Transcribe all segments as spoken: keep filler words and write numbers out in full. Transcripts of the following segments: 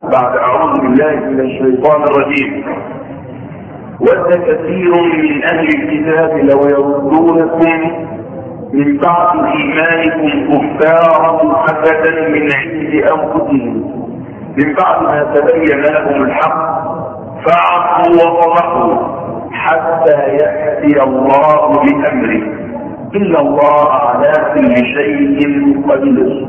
بعد أعوذ بالله من الشيطان الرجيم. ود كثير من أهل الكتاب لو يردونكم من بعد إيمانكم كفارا حسدا من عند أنفسهم من بعد ما تبين لهم الحق فاعفوا وصفحوا حتى يأتي الله بأمره إن الله على كل شيء قدير.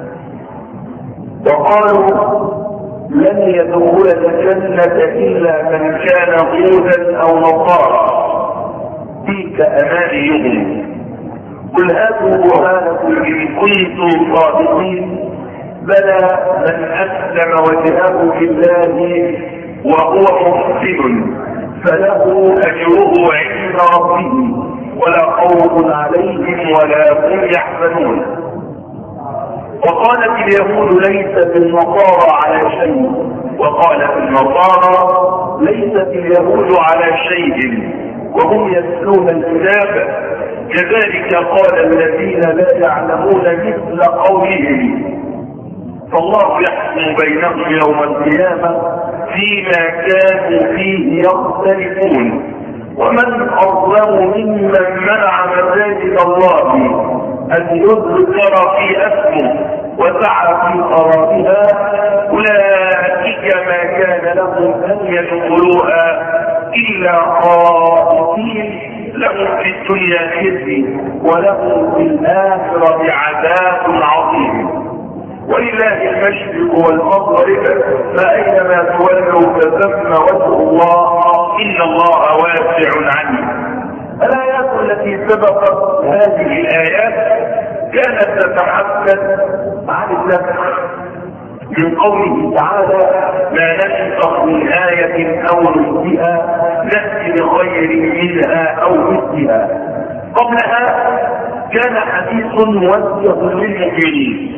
وقالوا لن يدخل الجنة إلا من كان هودا أو نصارى تلك أمانيهم قل هاتوا برهانكم إن كنتم صادقين بلى من أسلم وجهه لله وهو محسن فله أجره عند ربه ولا خوف عليهم ولا هم يحزنون. وقالت اليهود ليست النصارى على شيء وقالت النصارى ليست اليهود على شيء وهم يتلون الكتاب كذلك قال الذين لا يعلمون مثل قولهم فالله يحكم بينهم يوم القيامة فيما كانوا فيه يختلفون. ومن أظلم ممن منع مساجد الله أن يذكر في اسمه وسعى في خرابها أولئك ما كان لهم أن يدخلوها إلا خائفين لهم في الدنيا خزي ولهم في الآخرة عذاب عظيم. ولله المشرق والمغرب فأينما تولوا فثم وجه الله إن الله واسع عليم. الآيات التي سبقت هذه الآيات كانت تتحدث عن النسخ من قوله تعالى ما ننسخ من آية أو ننسها نأتي بخير منها أو مثلها. قبلها كان حديث موجه للمؤمنين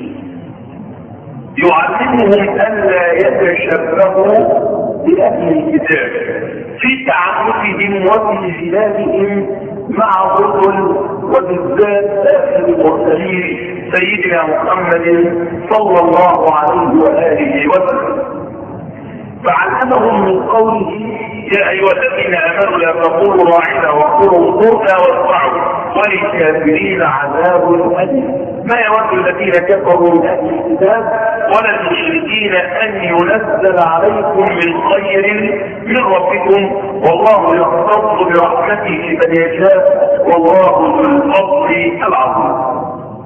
يعلمهم ألا يتشبهوا بأهل الكتاب في تعاملهم وفي خلافهم مع الرسل وبالذات آخر المرسلين سيدنا محمد صلى الله عليه وآله وسلم. فعلمهم من قوله يا أيها الذين آمنوا لا تقولوا راعنا وقولوا انظرنا واسمعوا وللكافرين عذاب أليم. ما يود الذين كفروا من أهل الكتاب ولا المشركين أن ينزل عليكم من خير من ربكم والله يختص برحمته من يشاء والله ذو الفضل العظيم.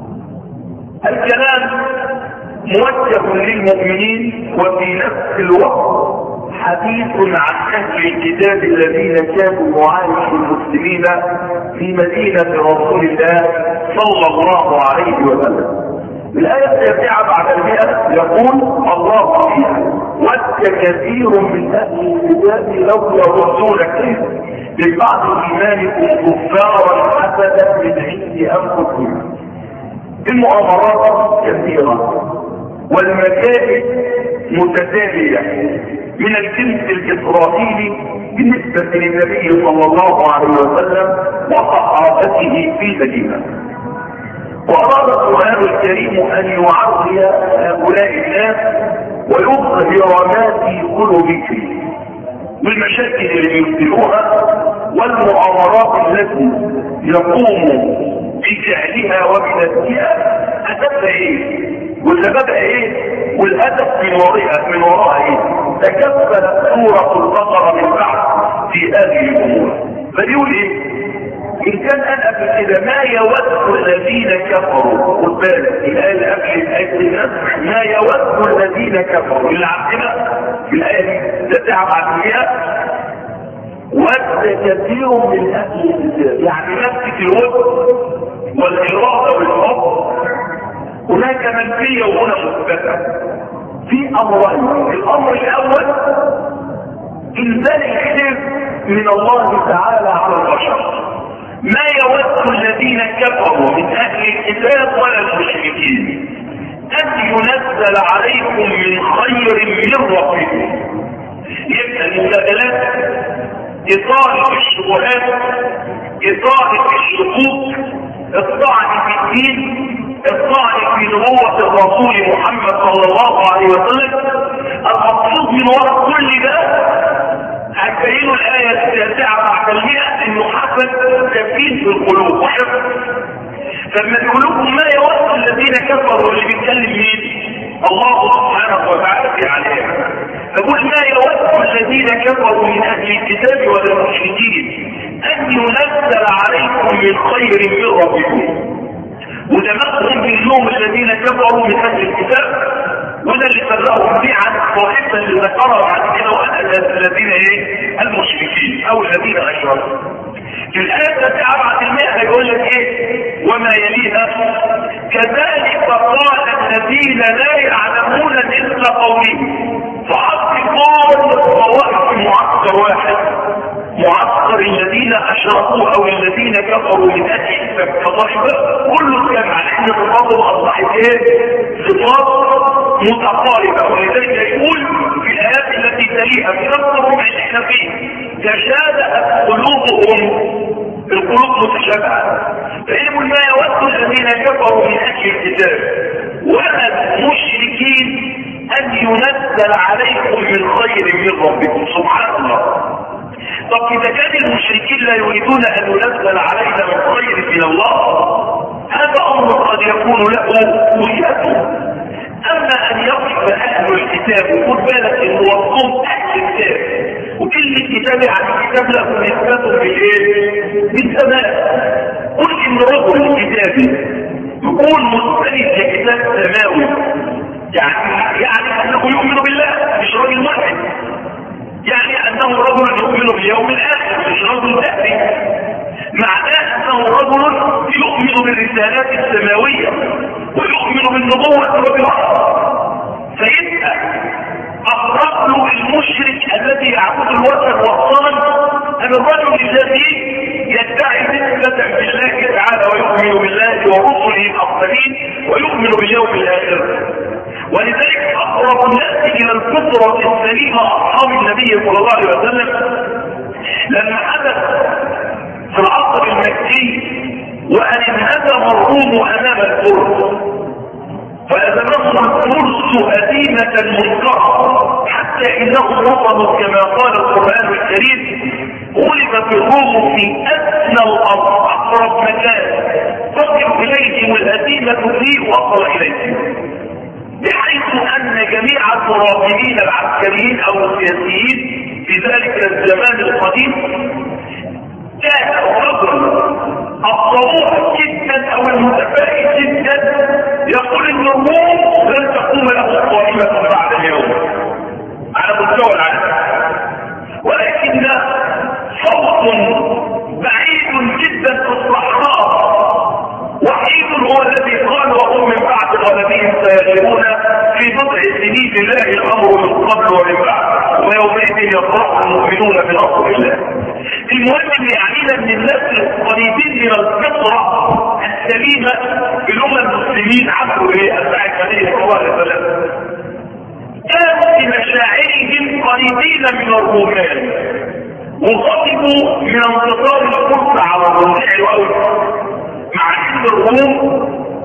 الكلام موجه للمؤمنين وفي نفس الوقت حديث عن أهل الكتاب الذين كانوا معايش المسلمين في مدينة رسول الله صلى الله عليه وسلم. الآية التاسعة بعد المئة يقول الله فيها ود كثير من أهل الكتاب لو يردونك من بعد إيمانكم كفارا حسدا من عند أنفسهم. المؤامرات كثيرة والمكائد متتالية من الجنس الإسرائيلي بالنسبة للنبي صلى الله عليه وسلم وصحابته في المدينة. وأراد القرآن الكريم أن يعري هؤلاء الناس ويظهر ما في قلوبهم والمشاكل اللي يبدلوها والمؤامرات التي يقوم بفعلها وبنفسها هدفها ايه وسببها ايه والهدف من وراءها من وراءها ايه. تكفلت سورة البقرة من بعد في هذه الامور فبيقول ايه ان كان انا قبل كده ما يود الذين كفروا خد بالك الايه اللي قبل الايه ما يود الذين كفروا اللي عندنا في الايه دي تتعب عن فيها ود كثير من اهل الكتاب يعني نفس الود والاراده والحب هناك منفيه وهنا مثبته في امرين. الامر الاول انزال الخير من الله تعالى على البشر ما يود الذين كفروا من اهل الكتاب ولا المشركين ان ينزل عليكم من خير من ربكم. يبقى المجادلات اطاله الشبهات اطاله الشكوك الطعن في الدين الطعن في نبوة الرسول محمد صلى الله عليه وسلم المقصود من وراء كل ده هتبينوا الآية التاسعة بعد المئة انه حصل تفكير في القلوب وحفظ. فلما يقولوا ما يوصل الذين كفروا اللي بيتكلم مين؟ الله سبحانه وتعالى في عليهم. فقل ما يود الذين كفروا من اهل الكتاب والمشركين ان ينزل عليكم من خير من ربكم. وده مقصد باليوم الذين كفروا من اهل الكتاب، وده اللي فرقهم فيه عن الطائفه اللي ذكرها بعد كده وان الذين ايه؟ المشركين او الذين اشركوا. في الآية التاسعة بعد المئة هيقول لك ايه؟ وما يليها كذلك قال الذين لا يعلمون مثل قولهم فحققوا الطوائف في معسكر واحد، معسكر الذين اشركوا او الذين كفروا من اهل الكتاب كطائفة كله كان على ان صفاتهم اصبحت ايه؟ صفات متقاربة. ولذلك يقول في الآيات التي تليها في نفس الربع اللي احنا فيه تشابهت قلوبهم، القلوب متشابهة. فإنهم ما يود الذين كفروا من أهل الكتاب والمشركين أن ينزل عليكم من خير من ربكم. سبحان الله. طب إذا كان المشركين لا يريدون أن ينزل علينا من خير من الله هذا أمر قد يكون له وجهته. أما أن يصف أهل الكتاب وخد بالك إنه وصفهم أهل الكتاب وكل كتاب عن الكتاب له نسبته بالايه؟ بالسماء. قل ان رجل الكتاب يكون مختلف لكتاب سماوي يعني يعني انه يؤمن بالله مش رجل واحد، يعني انه رجل يؤمن باليوم الاخر مش رجل ذاتي، معناه انه رجل يؤمن بالرسالات السماويه ويؤمن بالنبوه وبالوحي. فيبقى أقرب له المشرك الذي يعبد الوثن والصنم أن الرجل الذي يدعي نسبة بالله تعالى ويؤمن بالله ورسله الأفضلين ويؤمن باليوم الآخر. ولذلك أقرب الناس إلى الفطرة السليمة أصحاب النبي صلى الله عليه وسلم لما حدث في العصر المكي وأن انهزم الروم أمام الفرس فأذنهم الفرس هزيمة منكرة حتى إنهم وصلوا كما قال القرآن الكريم غلبت الروم في أدنى الأرض أقرب مكان تصل إليهم الهزيمة فيه وصل إليهم، بحيث أن جميع الترابيين العسكريين أو السياسيين في ذلك الزمان القديم كان رجل الطموح جدا أو المتفائل جدا يقول ان الروم لن تقوم له قائمة بعد اليوم على مستوى العالم، ولكن صوت بعيد جدا في الصحراء وحيد هو الذي قال وهم من بعد غلبهم سيغلبون في بضع سنين لله الامر من قبل ومن بعد ويومئذ يفرح المؤمنون بنصر الله. المهم ان يعنينا ان الناس القريبين من الفطره السليمه بلغه المسلمين عبروا ايه؟ اتباع النبي صلى الله عليه وسلم كانوا في مشاعرهم قريبين من الرومان وغضبوا من انتصار الفرس على الرومان مع ان الروم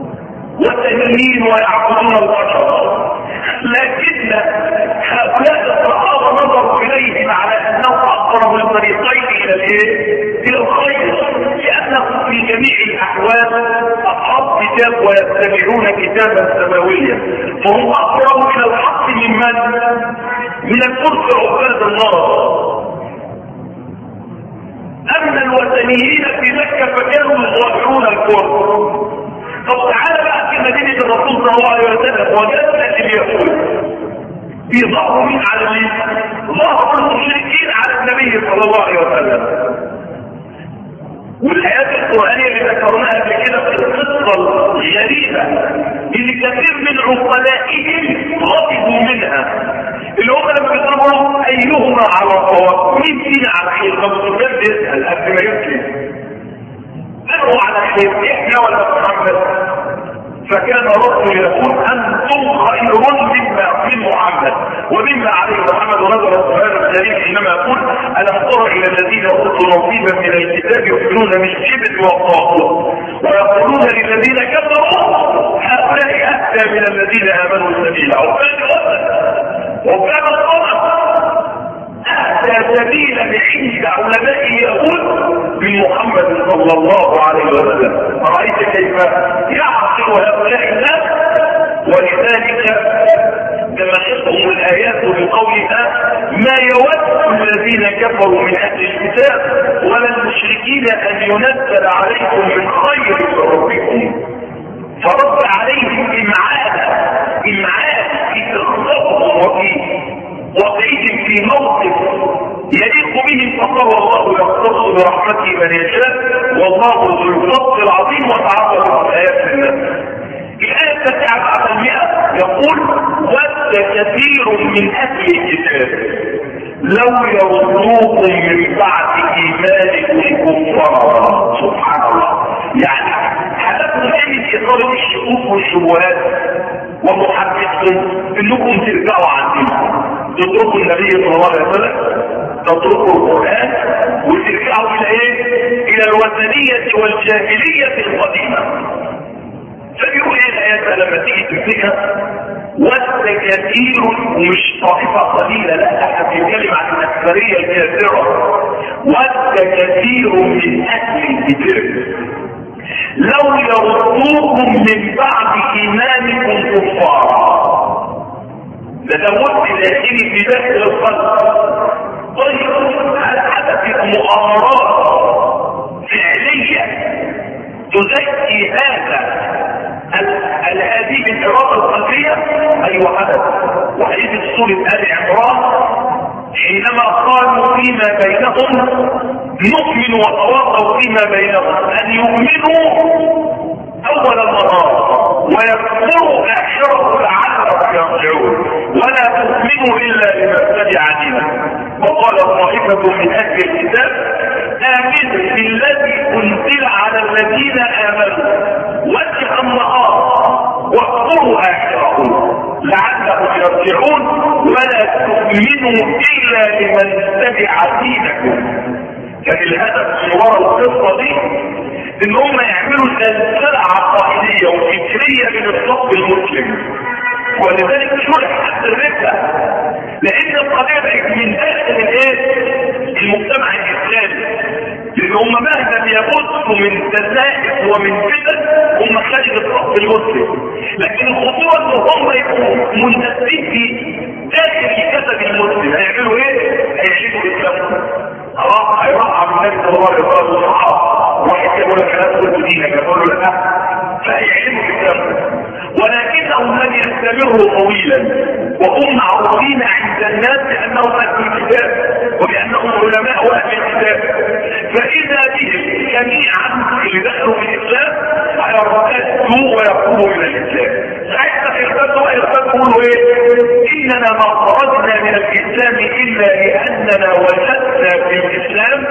وثنيين ويعبدون البشر، لكن هؤلاء الصحابه نظروا اليهم على انه اقرب الطريقين الى الايه؟ الى الخير، لانهم في جميع الاحوال اصحاب كتاب ويتبعون كتابا سماويا فهم اقرب الى الحق ممن من الفرس عباد الله. اما الوثنيين في مكه فكانوا يظاهرون الكفر. طب تعالى بقى في مدينه الرسول صلى الله عليه وسلم وجدنا اليهود بيظهروا مين على مين؟ ظهروا المشركين على النبي صلى الله عليه وسلم. والايات القرانيه اللي ذكرناها قبل كده في القصه الغريبه اللي كثير من عقلائهم غضبوا منها، اللي هم لما بيضربوا ايهما على الصواب، مين فينا على خير؟ طب السؤال بيسال قبل ما يسلم أنه على خير إحنا ولا محمد؟ فكان رسول يقول أنتم خير مما من محمد ومما عليه محمد. ونظر السؤال الكريم حينما يقول ألم تر إلى الذين أوتوا نصيبا من الكتاب يؤمنون بالجبت والطاغوت ويقولون للذين كفروا هؤلاء أهدى من الذين آمنوا سبيلا. وكان وكان الطرف سبيل عند علماء اليهود من محمد صلى الله عليه وسلم. رأيت كيف يعقل هؤلاء الناس؟ ولذلك تمسكهم الآيات بقولها ما يود الذين كفروا من أهل الكتاب ولا المشركين أن ينزل عليكم من خير من ربكم. فرد عليهم إمعانا إمعان في إخلاصهم وفي وقعهم في موقف يليق بهم، فقال الله يختص برحمته من يشاء والله ذو الفضل العظيم. وتعرض في آيات الناس. الآية التاسعة بعد المئة يقول ود كثير من أهل الكتاب لو يردوكم من بعد إيمانكم كفارا. سبحان الله. يعني هدفهم من إثارة الشكوك والشبهات ومحدثهم انكم ترجعوا عن دينكم، تتركوا النبي صلى الله عليه وسلم، تتركوا القرآن وترجعوا الى ايه؟ الى الوثنية والجاهلية القديمة. فبيقول ايه الآيات لما تيجي تمسكها؟ ود كثير، ومش طائفة قليلة، لا، احنا بنتكلم عن الأكثرية الكافرة. ود كثير من أهل الكتاب لو يردوكم من بعد إيمانكم كفارا. ده تموت داخلي في داخل القلب. طيب هل حدثت مؤامرات فعلية تزكي هذا هذه الإرادة القلبية؟ أيوة حدث. وحديث سورة آل عمران حينما قالوا فيما بينهم نؤمن وتواصوا فيما بينهم أن يؤمنوا أول النهار ويكفروا آخره لعلهم يرجعون ولا تؤمنوا إلا لمن اتبع دينكم. وقال طائفة من أهل الكتاب آمنوا بالذي أنزل على الذين آمنوا وجه النهار واكفروا آخره لعلهم يرجعون ولا تؤمنوا إلا لمن اتبع دينكم. كان الهدف من وراء القصة دي ان هم يعملوا زلزال عقائدية وفكرية من الصف المسلم، ولذلك شرح الربا، لان القضية بقت من داخل الايه؟ المجتمع الاسلامي، لان هم مهما يبثوا من تزائد ومن فتن هم خارج الصف المسلم، لكن الخطوة ان هم يكونوا منتسبين في داخل الجسد المسلم هيعملوا ايه؟ هيعيشوا الاسلام. خلاص هيوقع من النبي صلى الله عليه وسلم والصحابه، واحد يقول لك انا ادخل دينك يقول له لا، فهيعلموا الاسلام. ولكنهم لم يستمروا طويلا وهم معروفين عند الناس بانهم اهل الكتاب وبانهم علماء اهل الكتاب، فاذا بهم جميعا اللي دخلوا في الاسلام هيرتدوا ويقوموا الى الاسلام. ساعتها يرتدوا يقولوا ايه؟ اننا ما خرجنا من الاسلام الا لاننا وجدنا في الاسلام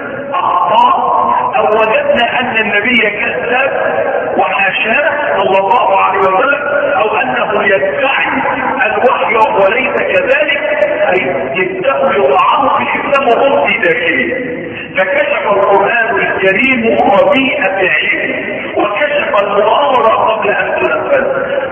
اخطاء او وجدنا ان النبي كذب وحاشاه صلى الله عليه وسلم او انه يدعي الوحي وليس كذلك، اي يبداوا يضعوا في الاسلام وهم في داخله. فكشف القران الكريم خبيئه علمه وكشف المؤامره قبل ان تنفذ.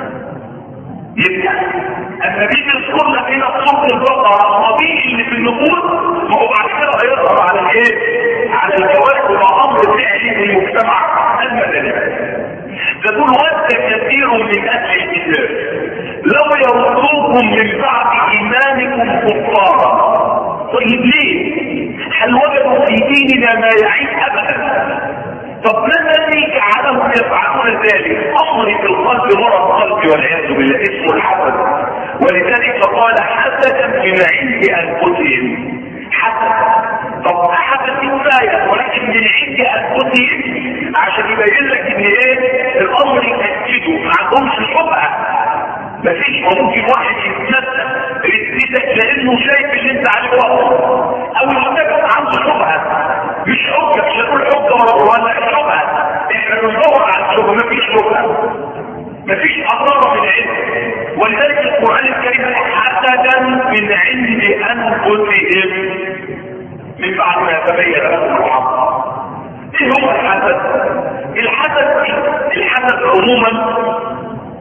يبقى النبي يذكر لك هنا صوت البقره الخبيث اللي في النفوس، ما هو بعد كده هيظهر على الايه؟ على الجواز والامر الفعلي في المجتمع المدني. تقول ود كثير من اهل الكتاب لو يردوكم من بعد ايمانكم كفارا. طيب ليه؟ هل وجدوا في ديننا ما يعيب ابدا؟ طب ما الذي جعلهم يفعلون ذلك؟ امر في القلب مرض قلبي والعياذ بالله اسمه الحسد، ولذلك قال حسدا من عند انفسهم. حسد، طب حسد كفايه ولكن من عند انفسهم عشان يبين لك ان ايه؟ الامر يتاكدوا ما عندهمش شبهه. مفيش ممكن واحد يتمسك يتمسك لانه شايف اللي انت عليه وقت او يتمسك عنده شبهه، مش حجه، مش هنقول حجه ولا شبهه، احنا بندور على الشبهه. مفيش شبهه، مفيش اضرار من العلم. ولذلك القران الكريم حسدا من عند انفسهم من بعد ما تبين لهم الحق. ايه هو الحسد؟ الحسد الحسد عموما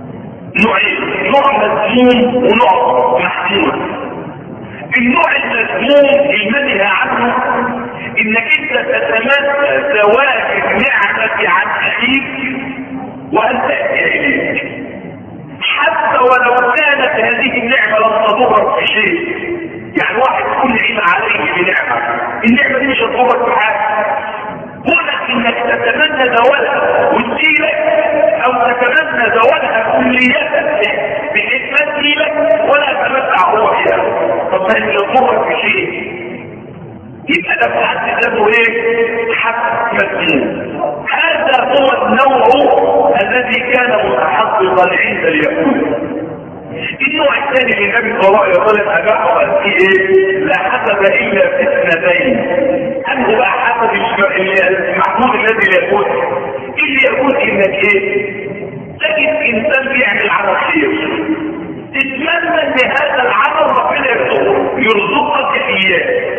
نوعين، نوع مذموم ونوع محمود. النوع المذموم المذموم المنهى عنه انك انت تتمنى زواج النعمة عن اخيك وان تأتي اليك، حتى ولو كانت هذه النعمة لم تضرك في شيء. يعني واحد كل نعم عليه بنعمة، النعمة دي مش هتضرك في حاجة، كونك انك تتمنى زوالها وتجيلك او تتمنى زوالها كلية بحيث ما تجيلك ولا تمتع هو فيها، طب ما هي تضرك في شيء، يبقى ده في حد ذاته ايه؟ حق مسلم. هذا هو النوع الذي كان متحققا عند اليهود. النوع الثاني اللي النبي صلى الله عليه وسلم اجابه قال فيه ايه؟ لا حسب الا في اثنتين. انه بقى حسب المحمود الذي لا يكون اللي يكون انك ايه؟ تجد انسان بيعمل عمل خير، تتمنى ان هذا العمل ربنا يرزقك اياه،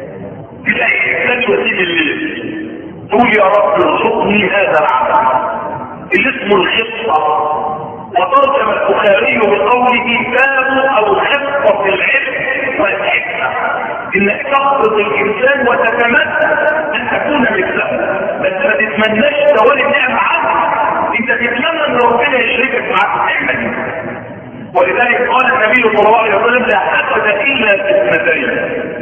تلاقي انسان يسيب الليل تقول يا رب ارزقني هذا العمل اللي اسمه الخطه. وترجم البخاري بقوله باب او خطه العلم والحكمه، انك تقصد الانسان وتتمنى ان تكون مثله، بس ما تتمناش زوال النعمه عنه، انت تتمنى ان ربنا يشركك معك في النعمه دي. ولذلك قال النبي صلى الله عليه وسلم لا حسد الا في اثنتين،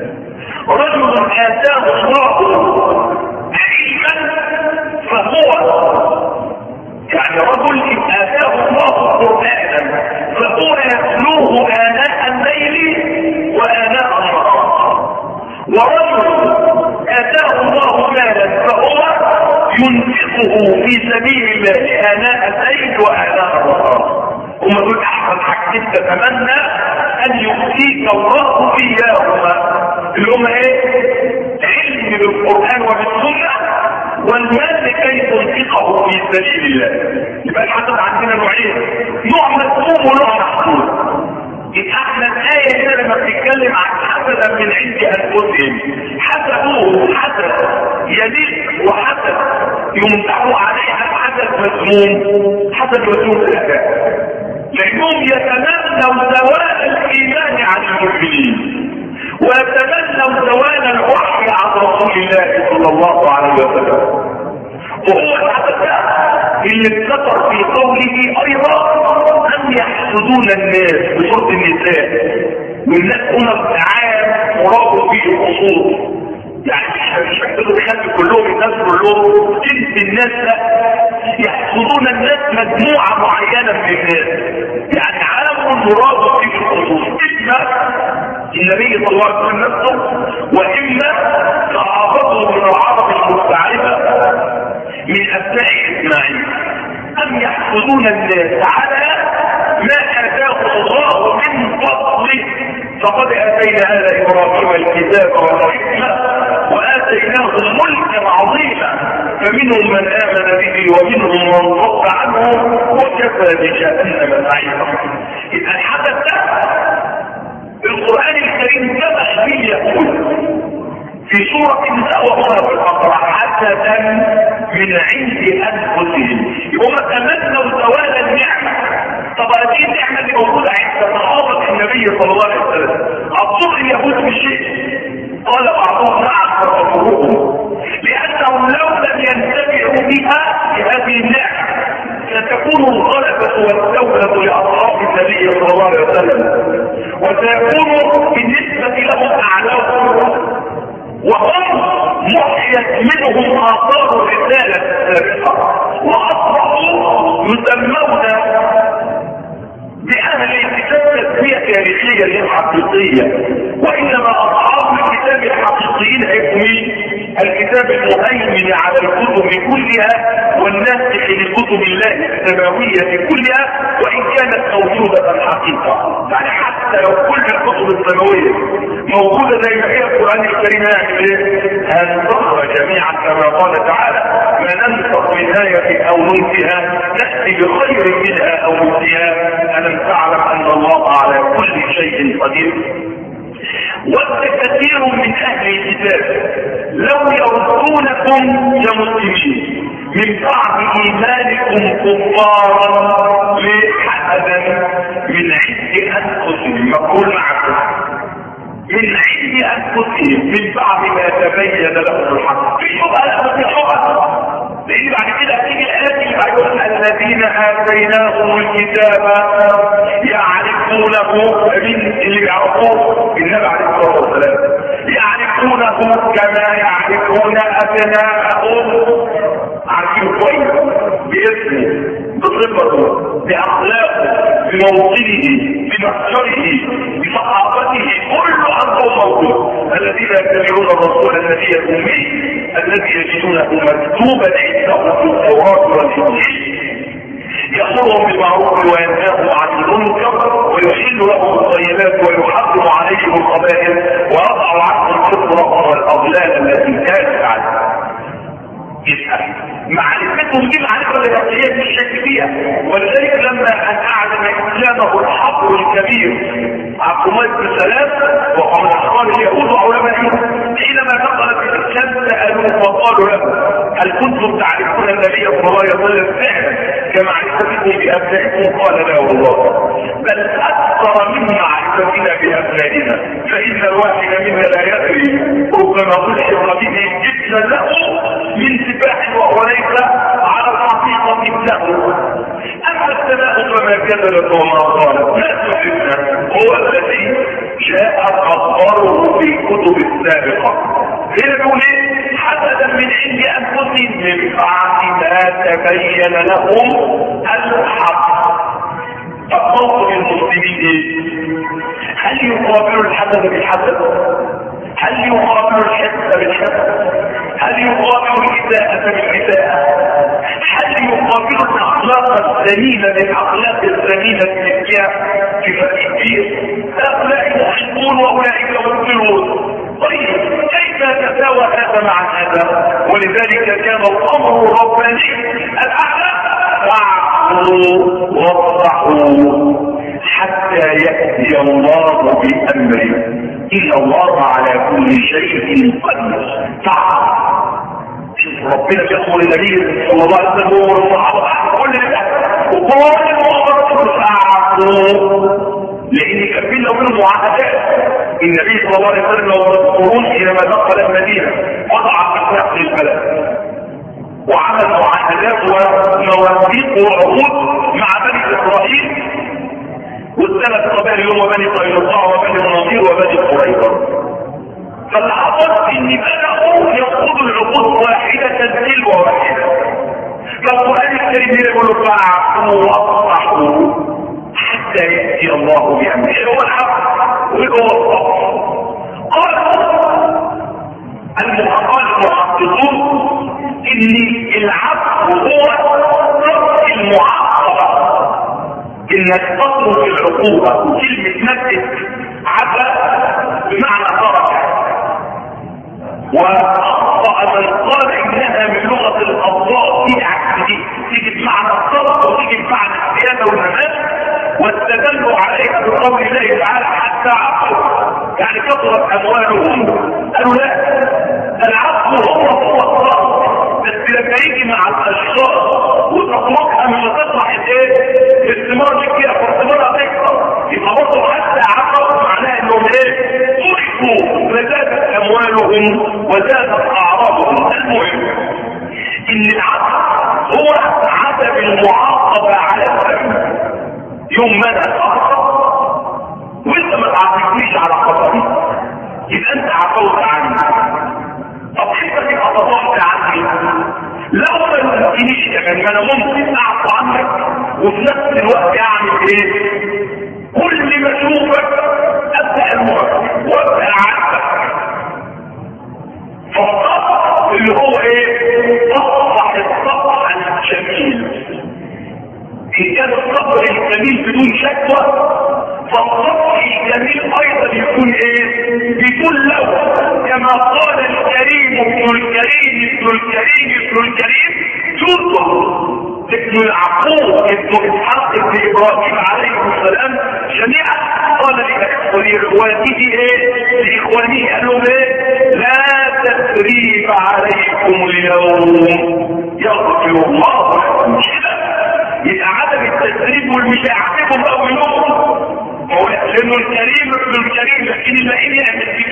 رجل اتاه الله علما فهو يعني رجل اتاه الله قرآنا فهو يتلوه آناء الليل وآناء النهار، ورجل اتاه الله مالا فهو ينفقه في سبيل الله آناء الليل وآناء النهار. هم دول احسن حاجتين تتمنى ان يؤتيك الله اياهما، اللي هم ايه؟ علم بالقرآن وبالسنة، والمال لكي تنفقه في سبيل الله. يبقى الحسد عندنا نوعين، نوع مذموم ونوع محمود. يبقى احنا الآية هنا لما بتتكلم عن حسدا من عند أنفسهم، حسدوه حسد يليق وحسد يمدحوا عليها حسد مذموم، حسد مذموم الأداء، لأنهم يتمنوا زوال الإيمان عن المؤمنين ويتمنوا زوال الوحي عن رسول الله صلى الله عليه وسلم. وهو الحسد اللي اتذكر في قوله ايضا ان يحسدون الناس بصوت النساء، والناس هنا التعامل مراد فيه الخصوص، يعني مش محتاجوا يخلي كلهم الناس كلهم جنس الناس، لا، يحسدون الناس مجموعه معينه من الناس، يعني عام مراد فيه الخصوص، اما النبي صلى الله عليه وسلم نفسه واما صحابته من العرب المستعربه من ابناء اسماعيل، ام يحسدون الناس على ما اتاه الله من فضله، فقد اتينا هذا ابراهيم الكتاب والحكمه واتيناه ملكا عظيما، فمنهم من امن به ومنهم من صد عنه وكفى بجهنم سعيرا. اذا الحدث ده القرآن الكريم كما به يقول في سورة النساء وهنا في البقرة حسدا من عند أنفسهم، يقوم تمنوا زوال النعمة. طب هذه النعمة اللي موجودة عند صحابة النبي صلى الله عليه وسلم أبصر اليهود بشيء؟ قال بعضهم نعم فرفضوهم، لأنهم لو لم ينتفعوا بها بهذه النعمة ستكون الغلبة والدولة لأطراف النبي صلى الله عليه وسلم، وسيكون بالنسبة لهم أعلاهم، وهم محيت منهم آثار الرسالة السابقة، وأصبحوا يسمون بأهل الكتاب تسمية تاريخية غير حقيقية، وإنما أصحاب الكتاب الحقيقيين هيكون الكتاب المهيمن على الكتب كلها والناسخ لكتب الله السماوية كلها، وإن كانت موجودة حقيقة. يعني حتى لو كل الكتب السماوية موجودة زي ما هي القرآن الكريم يعمل ايه؟ هنصرها جميعا كما قال تعالى ما ننسخ من آية أو ننسها نأتي بخير منها أو مثلها ألم تعلم أن الله على كل شيء قدير. وكثير من أهل الكتاب لو يردونكم يا مسلمين من بعد إيمانكم كفارا لحسدا من عند أنفسهم، مقول معكم من عند انفسهم من بعد ما تبين لهم الحق. في شبهه في شبهه لان بعد كده هتيجي الايات اللي بعدهم الذين اتيناهم الكتاب يعرفونه من اللي بيعرفوه النبي عليه الصلاه والسلام يعرفونه كما يعرفون ابناءهم. عارفين كويس باسمه بصفته باخلاقه بموطنه بمحشره بصحابته كل امر موجود. الذين يتبعون الرسول النبي الامي الذي يجدونه مكتوبا عندهم في التوراه والانجيل يأمرهم بالمعروف وينهاهم عن المنكر ويحل لهم الطيبات ويحرم عليهم الخبائث ويضع عنهم الكفر والاغلال التي كانت عليهم. يسأل معرفتهم دي معرفة الأساسية مش شك فيها. ولذلك لما أن أعلم إسلامه الحبر الكبير عبد الله بن سلام وهو من أخوان اليهود وعلمائهم حينما دخل في الإسلام سألوه وقالوا له هل كنتم تعرفون النبي صلى الله عليه وسلم فعلا كمعرفتكم بأبنائكم؟ قال لا والله بل أكثر من معرفتنا بأبنائنا فإن الواحد منا لا يدري ربما بشر به جبنا له من سباح وهو ليس على الحقيقة له. أما السماء فما كذبت وما قالت لا تجدنا هو الذي جاء خبره في الكتب السابقة. هنا بيقول ايه؟ حسدا من عند أنفسهم من بعد ما تبين لهم الحق. فالموقف المسلمين ايه؟ هل يقابلوا الحسد بالحسد؟ هل يقابلوا الحسد بالحسد؟ هل يقابلوا الإساءة بالإساءة؟ هل يقابلوا الأخلاق السليمة بالأخلاق السليمة التي في فتية؟ هؤلاء محبون وأولئك مبطلون. طيب كيف تساوى هذا مع هذا؟ ولذلك كان الأمر الرباني الأعلى واعبدوا واصلحوا حتى يأتي الله بأمره إن الله على كل شيء قدير. تعال شوف ربنا يقول النبي صلى الله عليه وسلم والصحابة كل ده وكل المؤمنين تعبوا لأن كان بيننا وبينهم معاهدات. النبي صلى الله عليه وسلم لو تذكرون حينما دخل المدينة وضع أخلاق البلد وعمل معاهدات ومواثيق وعقود مع بني إسرائيل والثلاث قبائل اللي هم بني قينقاع وبني النضير وبني قريظة. فاللي حصل ان بدأوا يأخذوا العقود واحدة تلو واحدة. فالقرآن الكريم يقول فاعفوا واصلحوا حتى يأتي الله بأمره. هو الحق وهو الصبر. قال المحققون ان العفو هو ترك المعاقبة انك تطلب العقوبة. وكلمة مدت عفا بمعنى ترك واخطأ من قال انها من لغة الاضواء في عكس دي تيجي بمعنى الصدق وتيجي بمعنى السيادة والنماذج واستدلوا عليها بقول الله تعالى حتى عفوا يعني كثرت اموالهم. قالوا لا العفو هو هو الصدق بس لما يجي مع الاشخاص وتطلقها مش هتطلع ايه استمرار فيها فاستمرار تكثر يبقى برضه حتى عفوا معناه انهم ايه تركوا وزادت اموالهم وزادت اعراضهم. المهم ان العفو هو عدم المعاقبه على الذنب. يوم ما انا اخطا وانت ما تعاقبنيش على خطأي يبقى انت عفوت عني. طب حيث تبقى تطلعت عني لو ما تنسينيش كمان ما انا ممكن اعفو عنك وفي نفس الوقت اعمل ايه؟ كل ما اشوفك ابدا المعرف وابدا اعرفك. فالصبر اللي هو ايه؟ تصبح الصبر الجميل. ان كان الصبر الجميل بدون شكوى فالصبر الجميل ايضا يكون ايه؟ بدون لوم. كما قال الكريم ابن الكريم ابن الكريم ابن الكريم يوسف ابن العقوب ابن اسحاق ابن ابراهيم عليه السلام جميعا قال لاخوانه ايه؟ لاخوانه قال لهم ايه؟ لا تثريب عليكم اليوم يغفر الله لكم. يبقى عدم التثريب والمش هيعاتبهم اول يوم لانه الكريم ابن الكريم لكن اللي يعمل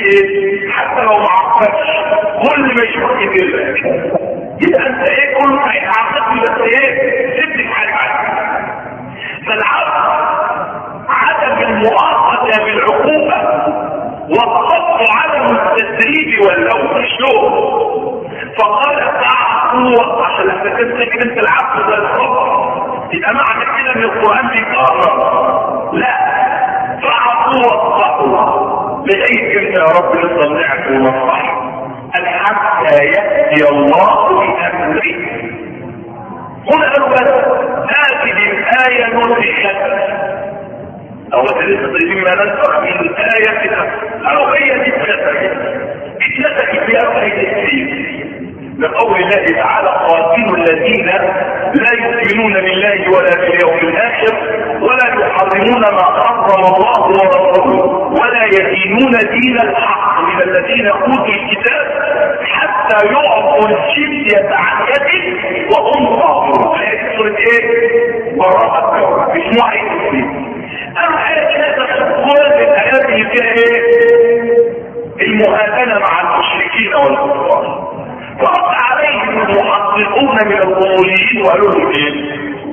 ايه؟ حتى لو ما عقدتش كل ما يشوفك يدير يبقى انت ايه؟ كل ما عقدتني بس ايه؟ سبت حاجه. فالعبد عدم المؤاخذه بالعقوبه والضبط عدم التسريب واللوم الشوق. فقال تعفو عشان لما تمسك انت العفو ده الصبر يبقى معنى كده ان القران بيكرر. لا، تعفو والصبر لغايه انت يا رب نفضل نعفو ونصح حتى ياتي الله بامره. هنا قالوا بس هذه الايه نسخت او تلك مما نسخ من الايه قالوا هي دي اتنسخت اتنسخت في اول التفسير لقول الله تعالى قاتلوا الذين لا يؤمنون بالله ولا باليوم الاخر ولا يحرمون ما حرم الله ورسوله ولا يدينون دين الحق من الذين اوتوا الكتاب حتى يعطوا الجزية عن يد وهم صاغرون. هي سورة ايه؟ براءة مش معين فيه. اما حاجة كده كل الايات اللي فيها ايه؟ المهادنة مع المشركين والكفار. فرد عليهم المحققون من الاصوليين وقالوا لهم ايه؟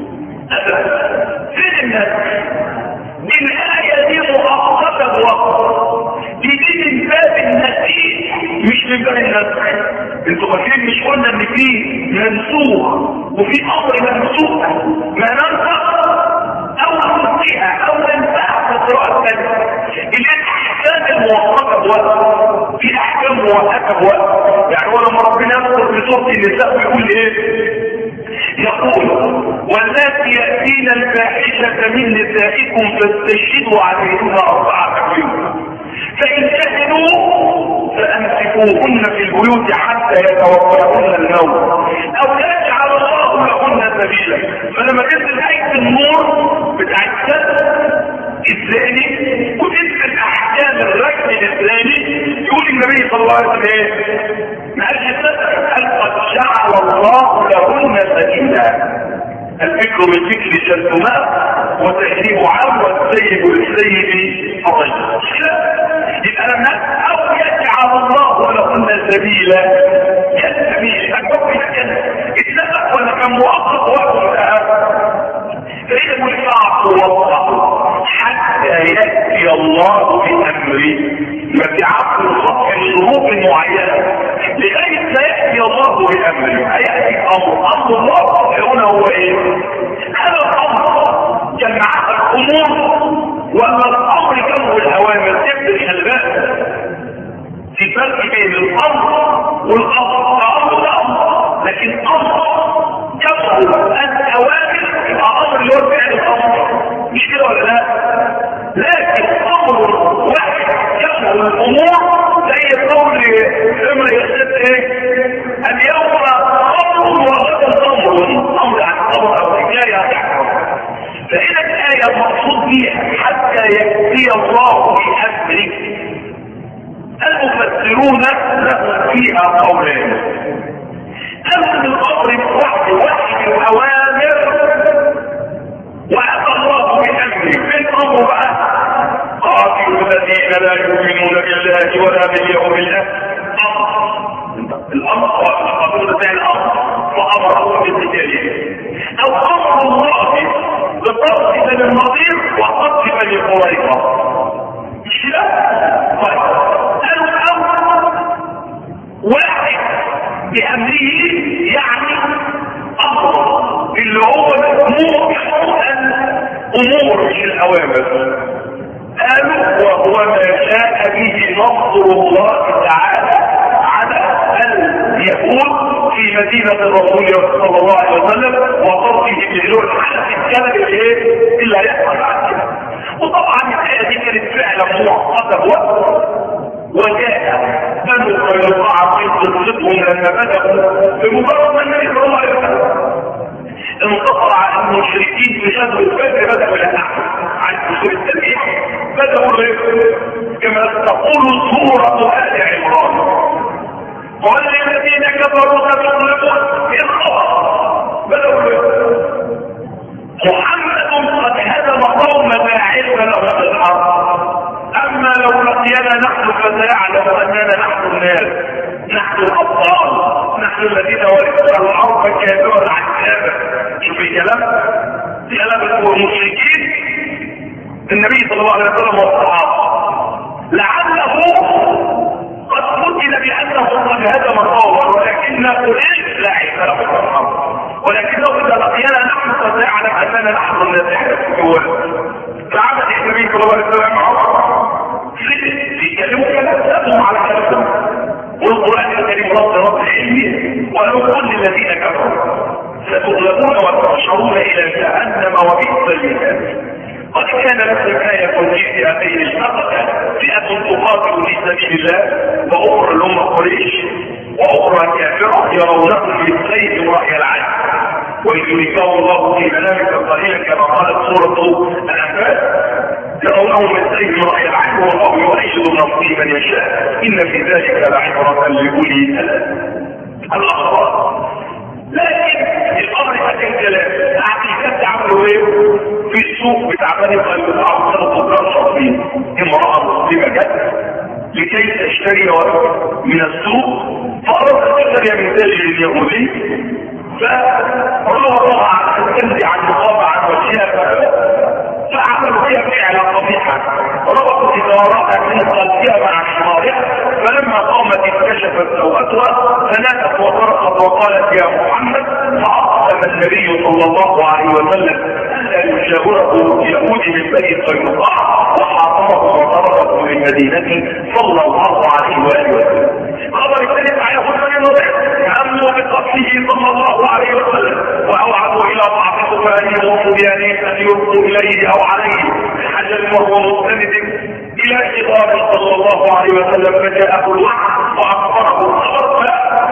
فين الناس؟ دي الايه دي مؤقته بوقت، دي دي من باب النسيج مش من باب النسخ. انتوا فاكرين مش قلنا ان في منسوخ وفي امر منسوخ ما ننسخ او ننسيها او ننساها في القراءه الثانيه. الاحكام الموقته بوقت، في احكام موقته بوقت. يعني هو لما ربنا يذكر في سوره النساء بيقول ايه؟ يقول واللاتي ياتين الفاحشه من نسائكم فاستشهدوا عليهن اربعه منكم فان شهدوا فامسكوهن في البيوت حتى يتوفاهن الموت او يجعل الله لهن سبيلا. فلما تنزل ايه النور بتاع السد الثاني وتنزل احكام الرجم الثاني يقول النبي صلى الله عليه وسلم ايه؟ ما قالش قال قد جعل الله لهن سبيلا. الفكر بالفكر شتماء وتهذيب عام والسيد للسيد فضيل. يبقى لما او يجعل الله لهن سبيلا يسبيل الحكم اتفق ولا كان مؤقت وقت فإذا الفعل والصبر حتى يأتي الله بأمره. ما في عقل الصبر شروط معينة لغاية ما يأتي الله بأمره. هيأتي أمر أمر الله هنا هو إيه؟ هذا الأمر كان معها الأمور ولا الأمر كان هو الأوامر؟ تبدأ الباب في فرق بين الأمر والأمر. الأمر ده أمر لكن أمر يبقى الأوامر يبقى أمر اللي هو فعل الأمر مش كده ولا لا؟ لكن أمر واحد يبقى الأمور زي قول امر يسد ايه؟ اليوم أمر وغدا أمر أمر عن أمر أو حكاية عن. فإذا الآية المقصود بها حتى يأتي الله بأمره. المفسرون لهم فيها قولين. أمر الأمر بوحد وحد الأوامر وأتى الله بأمره. في الأمر بقى قاتلوا الذين لا يؤمنون بالله ولا باليوم الآخر. الأمر قاتلوا زي الأمر وأمره بالقتال أو أمر الله بقتل بني النضير وقتل بني قريظة. مش لا؟ طيب قالوا الأمر واحد بأمره يعني أمر اللي هو مأمور الأمور مش الأوامر. قالوا وهو ما جاء به نصر الله تعالى على اليهود في مدينة الرسول صلى الله عليه وسلم وقصده بجلول حالة الكلام الايه اللي هيحصل عن كده. وطبعا الآية دي كانت فعلا مؤقتة بوقت وجاء بنو قينقاع في قصتهم لما بدأوا بمجرد ما النبي صلى الله عليه وسلم انتصر على المشركين في شهر الفجر بدأوا يتعبوا عن اصول التنبيه. بدأوا كما تقول سورة آل عمران والذين كفروا ستغلبون في الخبر. بدأوا محمد قد هدم قوم لا علم له في الارض اما لو لقينا نحن نحن فسيعلم اننا نحن الناس، نحن الابطال، نحن الذين ورثنا الارض كامله عذابا. شوف الكلام، كلام المشركين النبي صلى الله عليه وسلم والصحابه، لعله قد قتل بانه قد هدم الطاوله، ولكن قريش لا عيب له في الارض، ولكنه اذا لقينا نحن فسيعلم اننا نحن الذين فعمل النبي صلى الله عليه وسلم في كلمه كلام على كلامهم، والقران الكريم رد رد علمي، ولو كل الذين كفروا ستغلبون وتحشرون الى جهنم وبئس المهاد. قد كان لكم آية في فئتين التقتا، فئة تقاتل في سبيل الله وأخرى لهم قريش وأخرى كافرة يرونهم بالسيف رأي العين، وإذ يريكهم الله في منامك قليلا كما قالت سورة الأنفال، يرونهم بالسيف رأي العين والله يؤيد نصره من يشاء، إن في ذلك لعبرة لأولي الأبصار. لكن الامر كان كلام عقيدات عملوا ايه في السوق بتاع بني قلب العرب، كانوا تجار شاطرين، امراه مسلمه جت لكي تشتري من السوق، فارادت تشتري من تاجر اليهودي، فروى الله عن تنزع عن النقابه عن وجهها، فعملوا فيها فعلا قبيحه، ربطوا تجارتها من قلبها مع شمارها، فلما قامت انكشفت سوءتها فنادت وصرخت وقالت يا محمد، فأقسم النبي صلى الله عليه وسلم ألا يجاوره يهودي من بني قينقاع، وحاصره وطردته من مدينته صلى الله عليه وآله وسلم. خبر الثالث على حسن الوضع أمنوا بقتله صلى الله عليه وسلم، وأوعدوا إلى بعضهم أن يموتوا بيانين أن يلقوا إليه أو عليه حجر وهو مستند إلى إقامة صلى الله عليه وسلم، فجاءه الوحي وأخبره الخبر،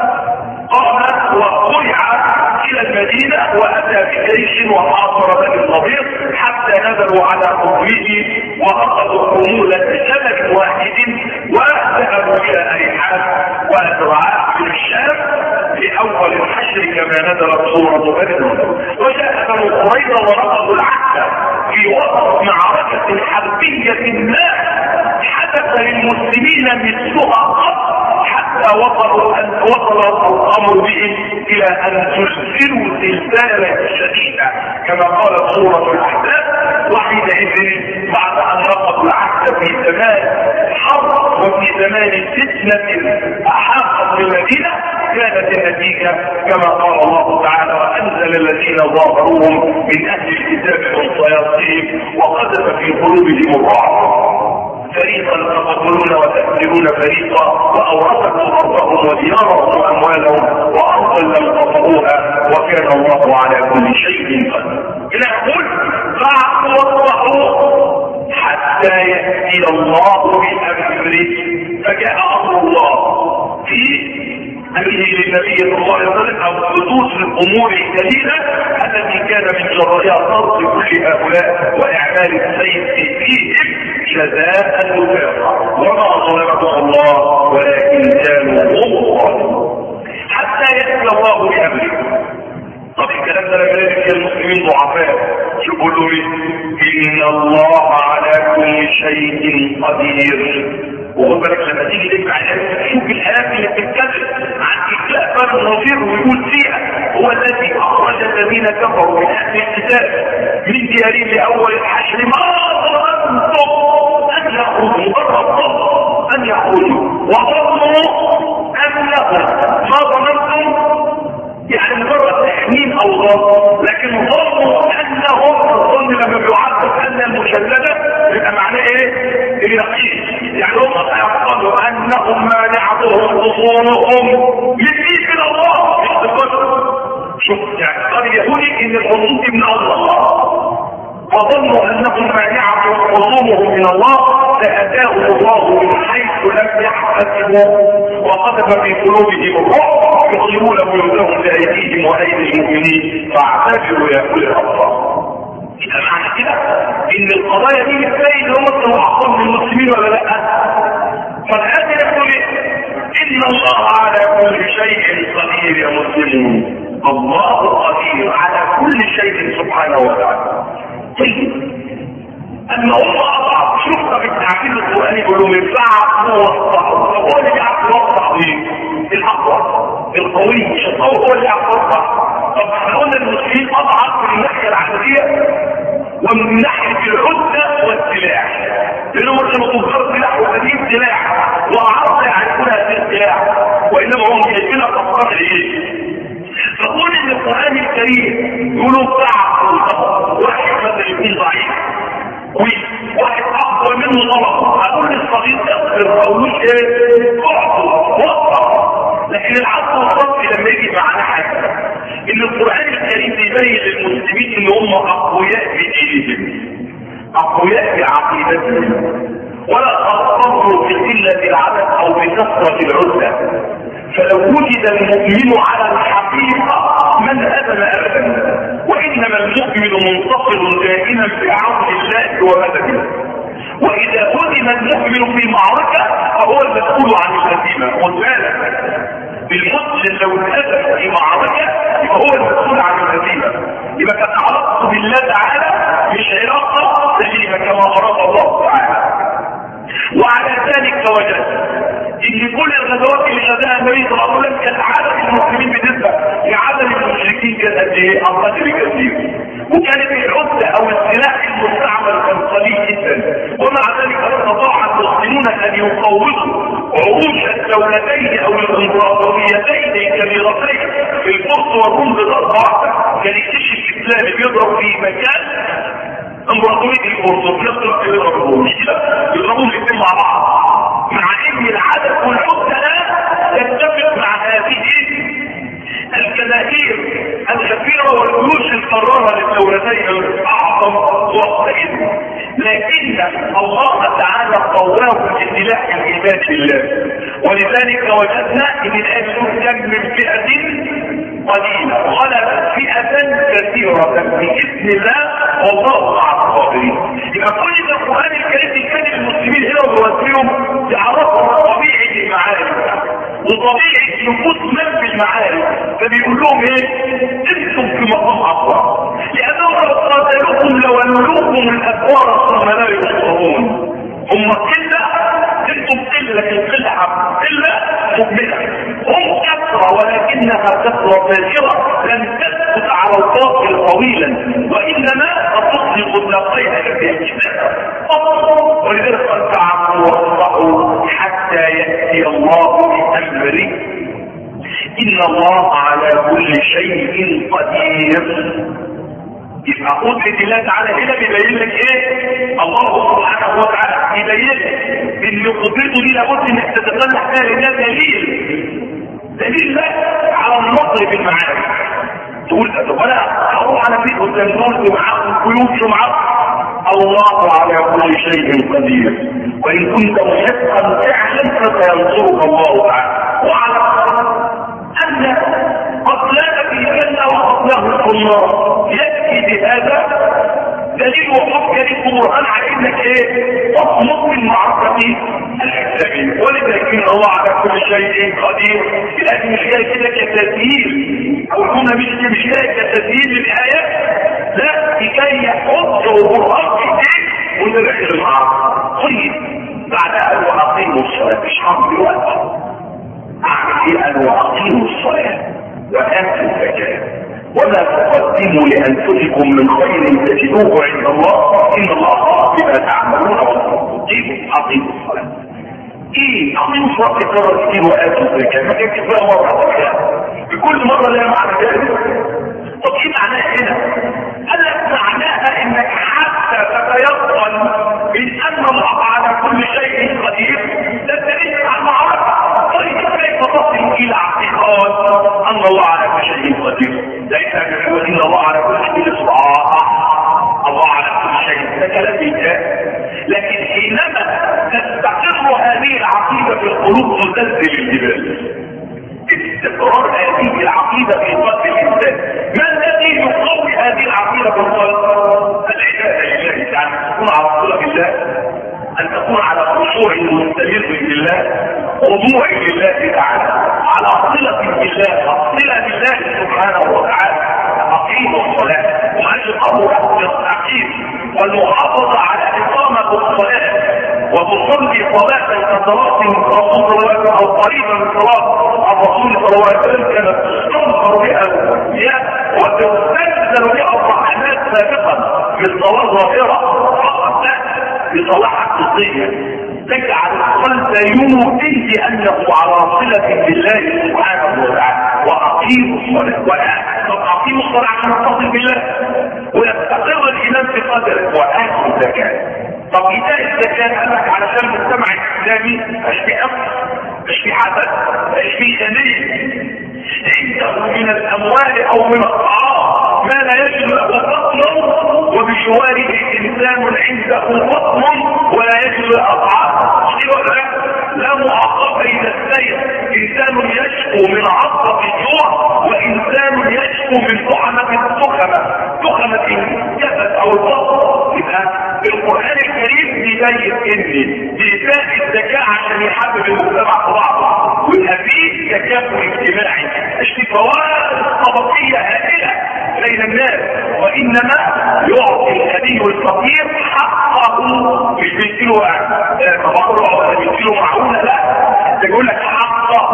قام وقرع إلى المدينة وأتى بجيش وحاصر بني النضير حتى نزلوا على قبره وأخذوا حمولة جبل واحد وذهبوا إلى أريحان وأزرعاء من الشام في أول الحشر كما نزلت سورة بني النضير. وجاء بنو قريظة ورفضوا العهد في وسط معركة حربية ما حدث للمسلمين مثلها قط، حتى وصلوا أن وصل الأمر بهم إلى أن تسلسلوا سلسلة شديدة كما قالت سورة الأحزاب. وحينئذ بعد أن نقضوا العهد في زمان حرب وفي زمان فتنة أحاطت بالمدينة، كانت النتيجة كما قال الله تعالى وأنزل الذين ظاهروهم من أهل الكتاب من صياصيهم وقذف في قلوبهم الرعب، فريقا تقتلون وتقتلون فريقا، وأورثكم أرضهم وديارهم وأموالهم وأرضا لم تطئوها وكان الله على كل شيء قدير. نقول فاعفوا واصفحوا حتى يأتي الله بأمره، فجاء أمر الله في أمره للنبي صلى الله عليه وسلم أو حدوث الأمور الجليلة التي كان من جرائها طرد كل هؤلاء وإعمال السيف فيهم جزاء الوفاق، وما ظلمهم الله ولكن كانوا هم الظالمون حتى يأتي الله بأمره. طب الكلام ده لما يجي المسلمين ضعفاء يقولوا إن الله على كل شيء قدير. وخد بالك لما تيجي تسمع الآيات شوف الآيات اللي بتتكلم عن إخلاء بني النضير ويقول فيها هو الذي أخرج الذين كفروا من أهل الكتاب من ديارهم لأول الحشر ما ظننتم أن يخرجوا مجرد أن يخرجوا وظنوا أنهم ما ظننتم يعني مجرد تحميم أو ظن، لكن ظنوا أنهم الظن لما بيعرف أن المشددة يبقى معناه إيه؟ اليقين، يعني هم سيعتقدوا أنهم مانعتهم خصومهم من دين من الله. شوف يعني قال اليهودي إن الخصوم من الله، وظنوا أنهم مانعتهم خصومهم من الله فأتاهم الله من حيث لم يحتسبوا وقذف في قلوبهم الرعب يخربون بيوتهم بأيديهم وأيدي المؤمنين فاعتبروا يا أولي الأبصار. يبقى معنى كده إن القضايا دي بتلاقي إن هم كانوا أعظم المسلمين ولا لا؟ فالآية يقول إن الله على كل شيء قدير يا مسلمون، الله قدير على كل شيء سبحانه وتعالى. طيب أما هم أضعف شفنا بالتعبير القرآني يقولوا ينفع موضح. هو اللي بيعرف يوضح ايه؟ الاقوى القوي، مش القوي هو اللي يعرف يوضح. طب احنا قلنا المسلمين اضعف من الناحيه العسكريه ومن ناحيه العده والسلاح، لانهم كانوا تجار سلاح وقديم سلاح وعرض يعرفون هذه السلاح، وانما هم جايبينها تصرف ايه؟ فقول ان القرآن الكريم يقولوا ضعف واحد مثلا يكون ضعيف وواحد اقوى منه طبعا، هقول للصغير تقدر اقولوش ايه؟ اعطوا وقف. لكن العقل والصف لما يجي معنا حاجه ان القرآن الكريم بيبين للمسلمين ان هم اقوياء في دينهم، اقوياء في عقيدتهم، ولا تضطروا في قله العدد او بكثره العده. فلو وجد المؤمن على الحقيقة من هدم أبدا، وإنما المؤمن منتصر دائما بعون الله ومدده. وإذا هدم المؤمن في معركة فهو المسؤول عن الهزيمة. وذلك المسلم لو انهزم في معركة فهو المسؤول عن الهزيمة. يبقى كانت علاقته بالله تعالى مش علاقة سليمة كما أراد الله تعالى. وعلى ذلك وجد ان كل الغزوات اللي خدها النبي صلى الله عليه وسلم كانت عدد المسلمين بالنسبه لعدد المشركين كان قد ايه؟ قدر كثير. وكانت العده او السلاح المستعمل كان قليل جدا، ومع ذلك استطاع المسلمون ان يقوضوا عروش الدولتين او الامبراطوريتين الكبيرتين في الفرس والروم بضربه واحده. كان يكتشف الاسلام بيضرب في مكان امبراطوريه الفرس وفي نفس الوقت يضربوا يضربوا الاثنين مع بعض، مع ان العدد والعدة لا يتفق مع هذه الجماهير الكثيرة والجيوش القرارة للدولتين الاعظم وقتئذ. لكن الله تعالى قواه بسلاح الايمان بالله. ولذلك وجدنا ان الآية كم من فئة قليلة غلبت فئة كثيرة بإذن الله والله مع الصابرين. يبقى كل ده القرآن الكريم كان المسلمين هنا وبيوزيهم يعرفوا طبيعة المعارك وطبيعة نفوس من في المعارك، فبيقول لهم ايه؟ انتم في مقام اقوى، لانهم لو قاتلوكم لولوكم الادوار ثم لا ينصرون. هم قلة انتم قلة، لكن قلة حق قلة مؤمنة. هم كثرة ولكنها كثرة فاجرة لن تثبت على الباطل طويلا، وانما تصدق النقيها في الكتاب. ولذلك قد تعبوا واصبحوا حتى ياتي الله بامره ان الله على كل شيء قدير. يبقى قدرة الله تعالى هنا بيبين لك ايه؟ الله سبحانه وتعالى بيبين لك ان قدرته دي لابد انك تتطلع فيها لله دليل دليل لا على النصر في المعارك. تقول طب انا هروح على بيت والتنزول ومعاهم القيود ومعاهم. الله على كل شيء قدير، وان كنت محقا فعلا فسينصرك الله تعالى. وعلى ان قتلاك في الجنه وقتله في النار يكفي بهذا دليل وحجه للقران على انك ايه؟ تصمت من معركه الاسلاميه. ولذلك ان الله على كل شيء قدير. لكن مش جاي كده كتسهيل، او هنا مش مش جاي كتسهيل للايات، لا لكي يحط وبرهان في ايديك وتدخل المعركه. طيب بعدها قال واقيموا الصلاه، مش هعمل دلوقتي اعمل ايه؟ قال واقيموا الصلاه واتوا الزكاه وما تقدموا لانفسكم من خير تجدوه عند الله ان الله بما تعملون بصير. اقيموا الصلاه. ايه اقيموا الصلاه تكرر كتير واتوا الزكاه، ما كانش فيها مره واحده بكل مره لها معنى ذلك. طب ايه معناها هنا؟ قال لك معناها انك حتى تتيقن من ان الله على كل شيء قدير ده دليل على المعركه. طيب كيف تصل الى اعتقاد ان الله على كل شيء قدير؟ ليس بقول ان الله على كل شيء صراحه، الله على كل شيء، ده كلام الله. لكن حينما تستقر هذه العقيده في القلوب تزلزل الجبال. استقرار هذه العقيده في قلب الانسان، ما الذي يقوي هذه العقيده في القلب؟ العباده لله تعالى، ان تكون على صله بالله، ان تكون على خشوع مستمر بالله، خضوع لله تعالى، على صله بالله، صله بالله سبحانه وتعالى. اقيموا الصلاه، وان الامر التعقيد والمحافظه على اقامه الصلاة وتصلي صلاة كصلاة الرسول صلى الله عليه وسلم او قريبا من صلاة الرسول صلى الله عليه وسلم كانت تستنكر بها الانبياء وتستنزل بها الرحمات سابقا من صلاة ظاهرة فقط لا بصلاة حقيقية تجعل القلب يوقن بانه على صلة بالله سبحانه وتعالى. واقيموا الصلاة واقيموا الصلاة عشان نتصل بالله ويستقر الايمان في قدره واتوا الزكاة. طب ايتاء الزكاة قال لك علشان المجتمع الاسلامي مش في اقصى مش في حسد مش في خليل عنده من الاموال او من الطعام ما لا يجد له بطن وبجواره انسان عنده بطن ولا يجد له طعام. لا معاقبة الى السير انسان يشكو من عصب الجوع وانسان يشكو من طعمة التخمة تخمة الجسد او البطن. يبقى القرآن الكريم بيبين ان ايتاء الزكاة عشان يحبب المجتمع في بعضه ويبقى فيه تكافل اجتماعي مش في فوائد طبقية هائلة بين الناس وانما يعطي الغني والفقير حقه مش بيديله تبرع ولا بيديله معونة لا ده يقول لك حقه.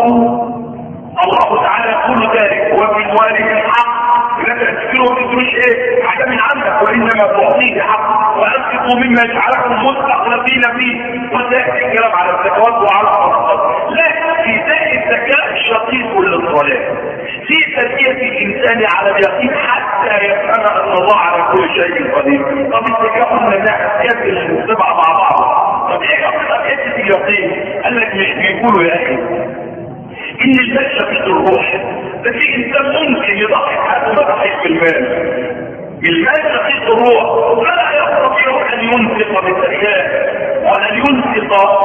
الله تعالى يقول ذلك وفي الوالد الحق لا تذكره وتدرش ايه حاجه من عندك وانما تعطيه حق وانفقوا مما يجعلكم مستخلفين فيه وتاتي الكلام على الزكوات وعلى الصدقات. لا في ذات الزكاه شقيق للصلاه في تربيه الانسان على اليقين حتى يفهم ان الله على كل شيء قدير. طب الزكاه قلنا انها اسياد المجتمع مع بعض. طب ايه قضيه اليقين؟ قال لك مش بيقولوا يا اخي ان المال شقيق الروح ده في انسان ممكن يضحي حتى ما تضحيش بالمال. المال شقيق الروح فلا يستطيع ان ينفق بالزكاه وان ينفق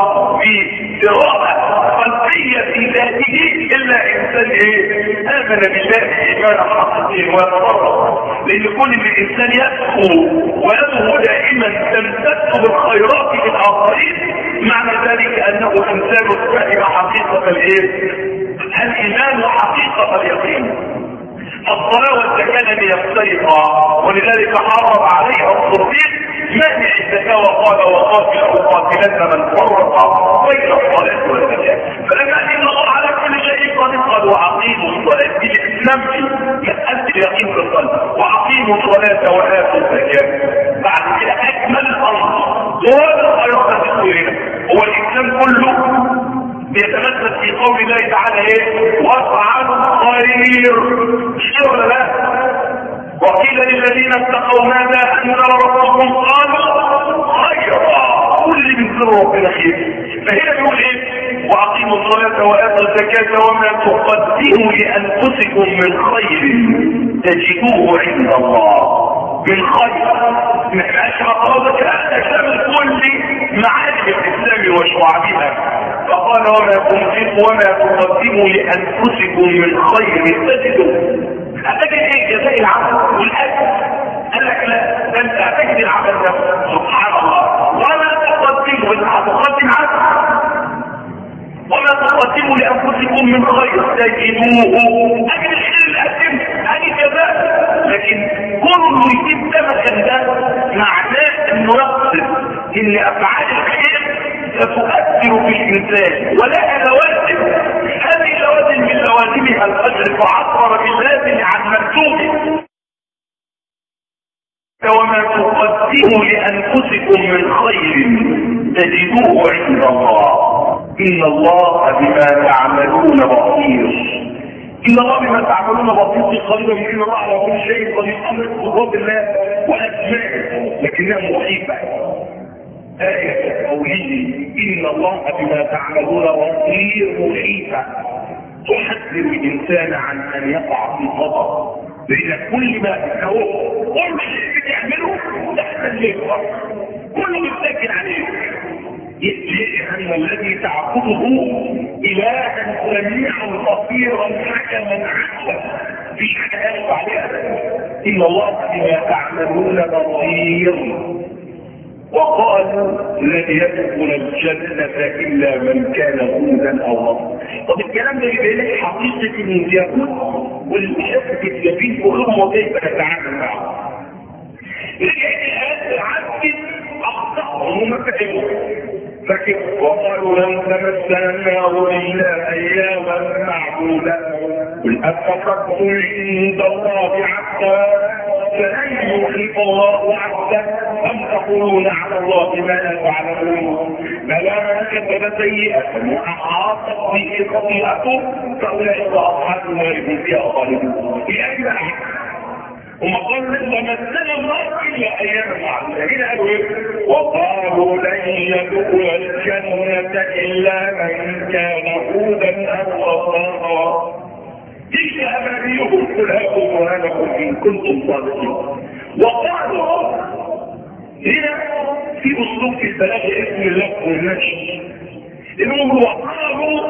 بقراءه قلبيه في ذاته الا انسان ايه امن بالله ايمانا حقيقيا ويتضرر. لان كل الانسان يدخل ويدخل دائما تمتد بالخيرات للاخرين معنى ذلك انه انسان فهم حقيقه الايه الايمان وحقيقه اليقين. الصلاه والزكاه لم يفترقا ولذلك حرم عليها الصديق مانع الزكاه وقال وقاتلوا قاتلن من فرق بين الصلاه والزكاه. فلما ان الله على كل شيء قد قال واقيموا الصلاه بالاسلام في مساله اليقين في القلب واقيموا الصلاه واتوا الزكاه. بعد كده اكمل الامر وهذا الخيرات الكثيره هو الاسلام كله بيتمثل في قول الله تعالى ايه وافعلوا الخير مش ولا لا. وقيل للذين اتقوا ماذا انزل ربكم قالوا خيرا كل من سر ربنا خير. فهنا بيقول ايه واقيموا الصلاه واتوا الزكاه وما تقدموا لانفسكم من خير تجدوه عند الله. من خير ما يبقاش مقاصد تشمل كل معاني الاسلام وشعابها. فقال وما تنفقوا وما تقدموا لانفسكم من خير تجدوا. هتجد ايه جزاء العمل والاجر؟ قال لك لا ده انت هتجد العمل ده سبحان الله. وما تقدموا انت هتقدم عمل وما تقدموا لانفسكم من خير تجدوه. اجل الخير اللي قدمه اجل جزاء. لكن كله يجيب ده مكان ده معناه انه يقصد ان افعال الخير ستؤثر في الانسان ولها لوازم. هذه اللوازم من لوازمها الاجر فعبر باللازم عن مكتوبه. وما تقدموا لانفسكم من خير تجدوه عند الله ان الله بما تعملون بصير. إن الله بما تعملون بصير قريبا من الله على كل شيء قدير. أمر صفات الله وأسمائه لكنها مخيفة. آية قوله إن الله بما تعملون بصير مخيفة تحذر الإنسان عن أن يقع في خطأ. لأن كل ما تكون كل شيء بتعمله تحمل يكبر كله بيتسجل عليه. أن الذي تعبده إلها سميعا بصيرا حكما عدلا في حاجة عليها. إن الله بما تعملون بصير. وقالوا لن يدخل الجنة إلا من كان هودا أو نصرا. طب الكلام ده يبين لك حقيقة اليهود والشرك اليمين وهم وكيف نتعامل معهم. رجعت الآن العبد أخطأ فكر وقالوا لن تمسنا النار الا اياما معدوده قل اتخذتم عند الله عهدا فلن يخلف الله عهده ام تقولون على الله ما لا تعلمون بلى من كتب سيئه واحاطت به خطيئته فاولئك اصحاب النار هم فيها خالدون. يعني بقى هم قالوا لن تمسنا النار الا اياما معدوده. هنا قالوا ايه؟ وقالوا لن يدخل الجنه الا من كان هودا او نصارى تلك امانيهم قل هاتوا برهانكم ان كنتم صادقين. وقالوا هنا في اسلوب في البلاغه اسم اللف والنشر انهم وقالوا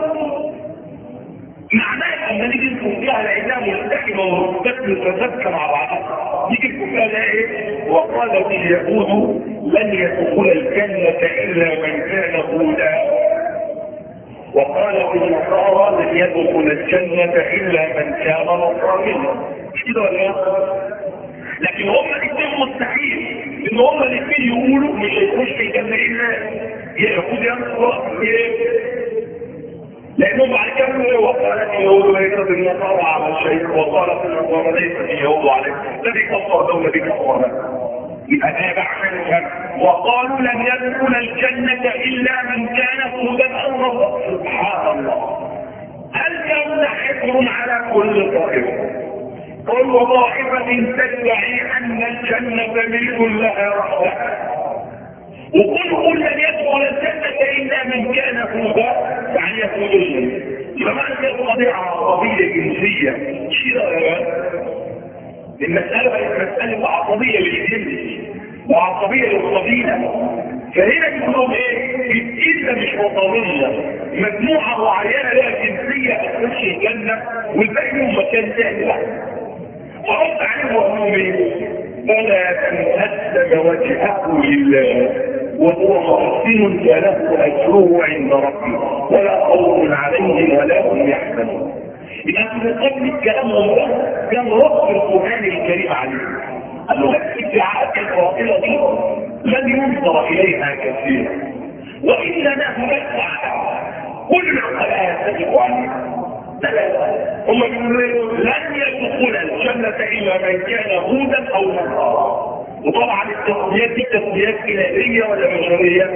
معناه لما نيجي نكون فيها الاعلام ملتحمه ورتبات متشابكه مع بعضها نيجي نكون فيها ايه؟ وقالت اليهود لن يدخل الجنه الا من كان هودا وقالت النصارى لن يدخل الجنه الا من كان نصرانيا. مش كده ولا ايه؟ لكن هم الاثنين مستحيل ان هم الاثنين يقولوا مش هيخش في الجنه الا يهود يا نصارى لانهم بعد كده وقالت اليهود ليست النصارى على شيء وقالت النصارى ليست اليهود عليه الذي كفر دوله بكفرها. يبقى ده بعد وقالوا لن يدخل الجنه الا من كان هودا او نصارى. سبحان الله. هل كان حكر على كل طائفه؟ كل طائفه تدعي ان الجنه ملك لها وحدها وكل قل لن يدخل الجنة إلا من كان هودا يعني يهوديا. يبقى معنى القضية عصبية جنسية كده يا المسألة بقت مسألة عصبية للجنس وعصبية للقبيلة. فهنا يقولون ايه؟ إلا مش وطنية مجموعة معينة لها جنسية تخش الجنة والباقي لهم مكان ثاني. فرد عليهم وقالوا ايه؟ فلا تنهدم وجهه لله وهو محسن فله اجره عند ربه ولا خوف عليهم ولا هم يحزنون. يبقى من قبل الكلام ده كان رد القران الكريم عليه. قال له الادعاءات الباطله دي لن ينظر اليها كثيرا واننا هناك كل الخلايا تجب عليها. هم بيقولوا لن يدخل الجنه الا من كان هودا او نصارى. وطبعا التسميات دي تسميات إلهية ولا بشرية؟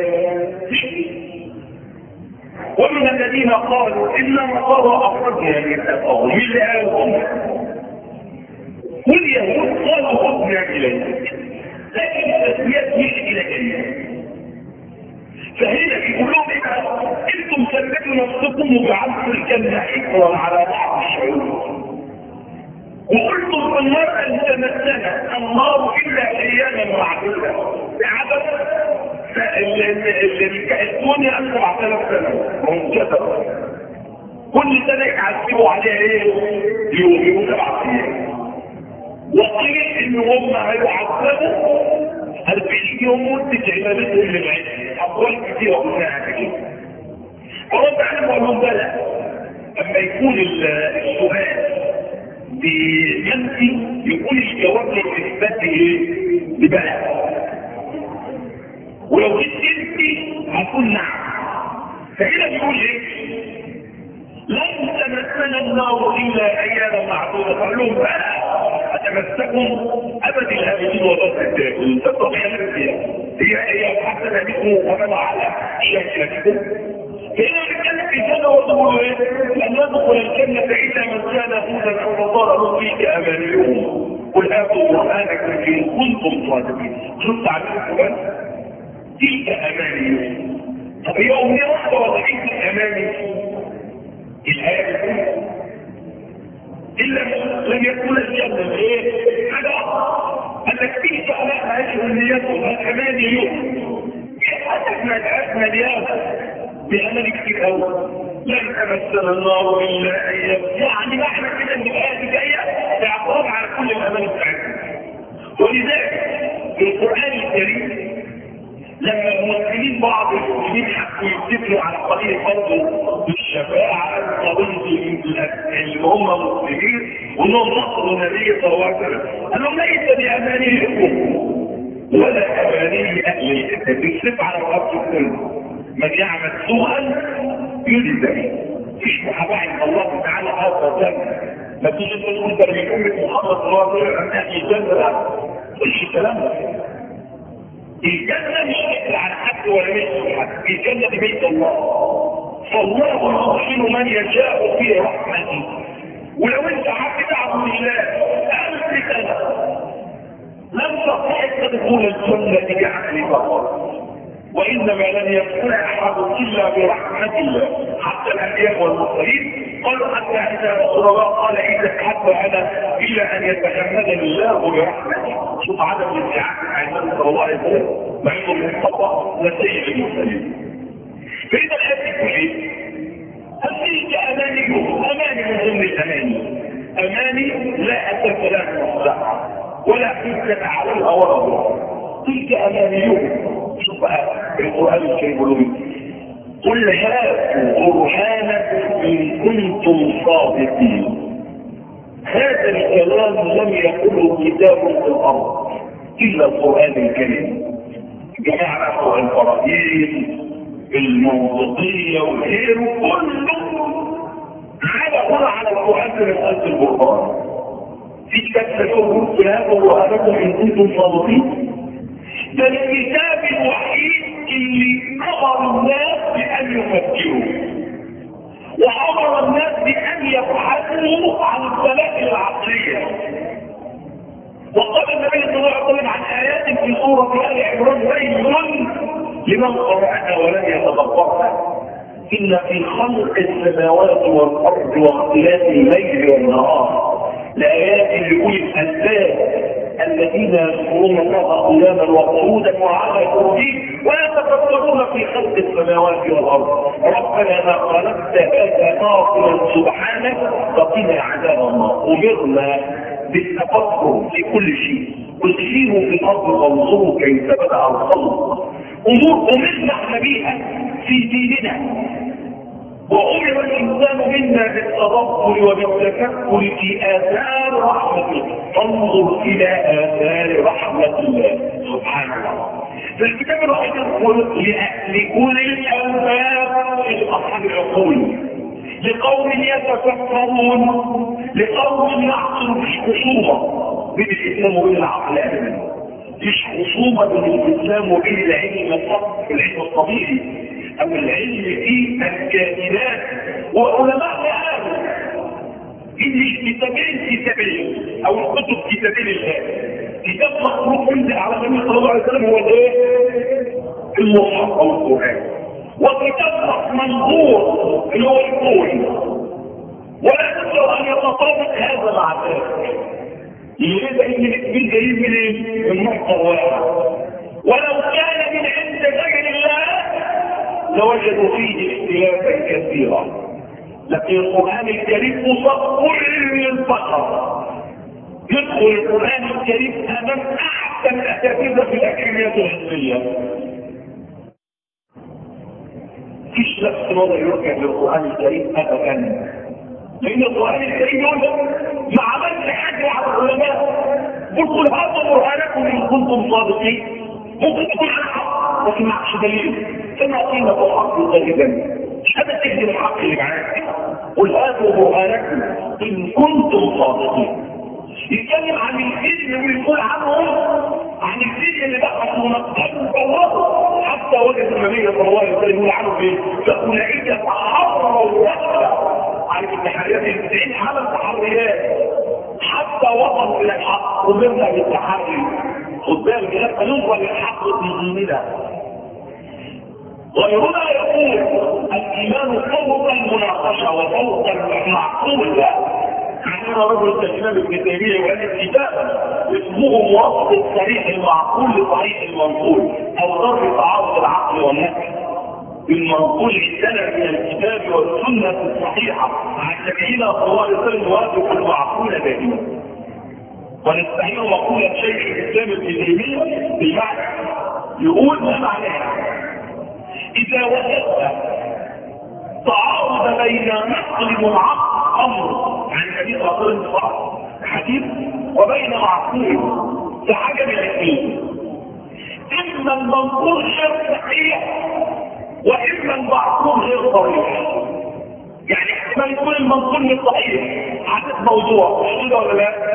ومن الذين قالوا إن نصارى أخرجنا من الأرض من اللي قالوا واليهود قالوا خذنا إليك لكن التسميات مش إلهية. فهنا يقولون انتم سميتوا نفسكم وجعلتوا الجنة حكرا على بعض الشعوب وقلتم في النار ان تمسنا النار الا اياما معدوده بعدد اللي كأسوني أن سبعة آلاف سنه منجزه كل سنه يعذبوا عليها ايه؟ يوم سبعة ايام. وقيل ان هم هيعذبوا أربعين يوم مده عبادتهم للعلم. اقوال كثيره قلناها كده. فرد عليهم وقال لهم بلى اما يكون السؤال بينفي يكون الجواب للاثبات ايه؟ ببلى. ولو جيت تنفي هتقول نعم. فهنا بيقول ايه؟ لن تمسنا النار الا اياما معدوده. قال لهم بلى اتمسكم ابد الابدين وضغط الداخل تستطيع الانبياء هي هي حسنه بكم ومن على شاكلتكم. هنا نتكلم في الجنه وتقول ايه؟ لن يدخل الجنه الا من كان هودا او نصارى فيك امانيهم قل هاتوا برهانكم ان كنتم صادقين. شفت عليكم بس تلك امانيهم. طب هي امنيه واحده ولا تلك الاماني؟ الايه الا لم يدخل الجنه ايه؟ حاجه انك تيجي على هذه الامنيات والاماني اليوم حدثنا الازمه اليوم بأمل كتير قوي لن تمسنا النار الا ايام. يعني معنى كده ان الايه دي جايه اعتراض على كل الاماني بتاعتنا. ولذلك في القران الكريم لما المسلمين بعض المسلمين حبوا يتفقوا على قضيه برضه الشفاعه قضيه اللي هم مسلمين وانهم نصروا النبي صلى الله عليه وسلم قال لهم ليس بامانيكم ولا اماني اهل الكتاب. بيصرف على الارض كله من يعمل سوءا يجزى. مفيش محاباه عند الله تعالى هذا ذنب. ما تيجي تقول ده من امه محمد صلى الله عليه وسلم ان اهل الجنه، لا مش الكلام ده. الجنه مش فكره على حد ولا مش حد، الجنه دي بيت الله، فالله يدخل من يشاء في رحمته. ولو انت حد تعبد الله ألف سنة لم تستطيع تدخل الجنة بعمل فقط، وإنما لن يدخل أحد إلا برحمة الله. حتى الأنبياء والمرسلين قالوا حتى إذا رسول الله قال إذا حتى أنا إلا أن يتحمدني الله برحمته. شوف عدم الاتعاء عن النبي صلى الله عليه وسلم مع إنه المصطفى لسيد المرسلين. فإذا الآية تقول إيه؟ هذه أمانيهم، أماني من ضمن الأماني، أماني لا أساس لها مصلحة ولا حجة عليها ولا ضرر. تلك أمانيهم. شوف بقى القرآن الكريم يقول قل هاتوا برهانكم إن كنتم صادقين. هذا الكلام لم يقله كتاب في الأرض إلا القرآن الكريم. جماعة الفرائيل المنطقية وغيره كله على قرى على القرآن في مسألة البرهان. في كتاب يقول في هذا برهانكم إن كنتم صادقين. ده الكتاب الوحيد اللي أمر الناس بأن يفكروا وأمر الناس بأن يبحثوا عن الدلائل العقلية. وقال النبي صلى الله عليه وسلم عن آيات في سورة آل عمران ويل لمن قرأها ولم يتدبرها إن في خلق السماوات والأرض واختلاف الليل والنهار لآيات لأولي الألباب الذين يذكرون الله قياما وقعودا وعلى جنوبهم ويتفكرون في خلق السماوات والأرض ربنا ما خلقت هذا باطلا سبحانك فقنا عذاب النار. أمرنا بالتفكر في كل شيء، وسيروا في الأرض وانظروا كيف بدأ الخلق. أمور أمرنا احنا بيها في ديننا، وأمر الإنسان منا بالتدبر وبالتفكر في آثار رحمته. انظر إلى آثار رحمة الله سبحانه وتعالى. فالكتاب الوحيد يقول لكل الألباب لأصحاب العقول، لقوم يتفكرون، لقوم يحصل مش خصومة بين الإسلام وبين العقل، مش خصومة بين الإسلام وبين العلم الفقه العلم الطبيعي أو العلم في الكائنات. وعلماء العالم إن كتابين كتابين أو الكتب كتابين الله. كتاب مخلوق ينزل على النبي صلى الله عليه وسلم هو الايه؟ المصحف أو القرآن. وكتاب منظور اللي هو الكون، ولا يقدر أن يتطابق هذا مع ذلك. يريد ان الاثنين جايين من ايه؟ من نقطه واحده. ولو كان من عند غير الله لوجدوا فيه اختلافا كثيرا، لكن القران الكريم مصاب كل البشر. يدخل القران الكريم امام احسن الاساتذه في الاكاديميات العلميه. فيش نفس نظر يرجع للقران الكريم ابدا، لان القران الكريم يقول ما عملش حاجه على العلماء. قلت هذا برهانكم ان كنتم صادقين. ممكن تكون على الحق لكن معكش دليل، كما قيمه الحق غالبا مش هذا تهدم الحق اللي معاك. قل هذا برهانكم ان كنتم صادقين. يتكلم عن الفيلم ويقول عنهم عن الفيلم اللي بحثوا ونقلوا حتى وجد النبي صلى الله عليه وسلم يقول عنه ايه؟ فاولئك تحروا الرشد. عارف التحريات التسعين حالة تحريات حتى وصلوا الى الحق. قدرنا بالتحري، خد بالك لما نوصل للحق في ديننا. غيرنا يقول الايمان فوق المناقشه وفوق المعقول. عندنا رجل الامام ابن تيميه وقال الكتاب اسمه موصف الصريح المعقول لصحيح المنقول او ضرب تعارض العقل والنقل. المنقول عندنا من الكتاب والسنه الصحيحه عن نبينا صلى الله عليه وسلم يوافق المعقول دائما. ونستعين مقوله شيخ الاسلام ابن تيميه بالمعنى يقول ما معناها؟ اذا وجدت تعارض بين نقل وعقل امر عن النبي صلى الله عليه وسلم حديث وبين معقول في حاجه من الاثنين، اما المنقول غير صحيح واما المعقول غير صريح. يعني احتمال يكون المنقول مش صحيح حدث موضوع، مش كده ولا لا؟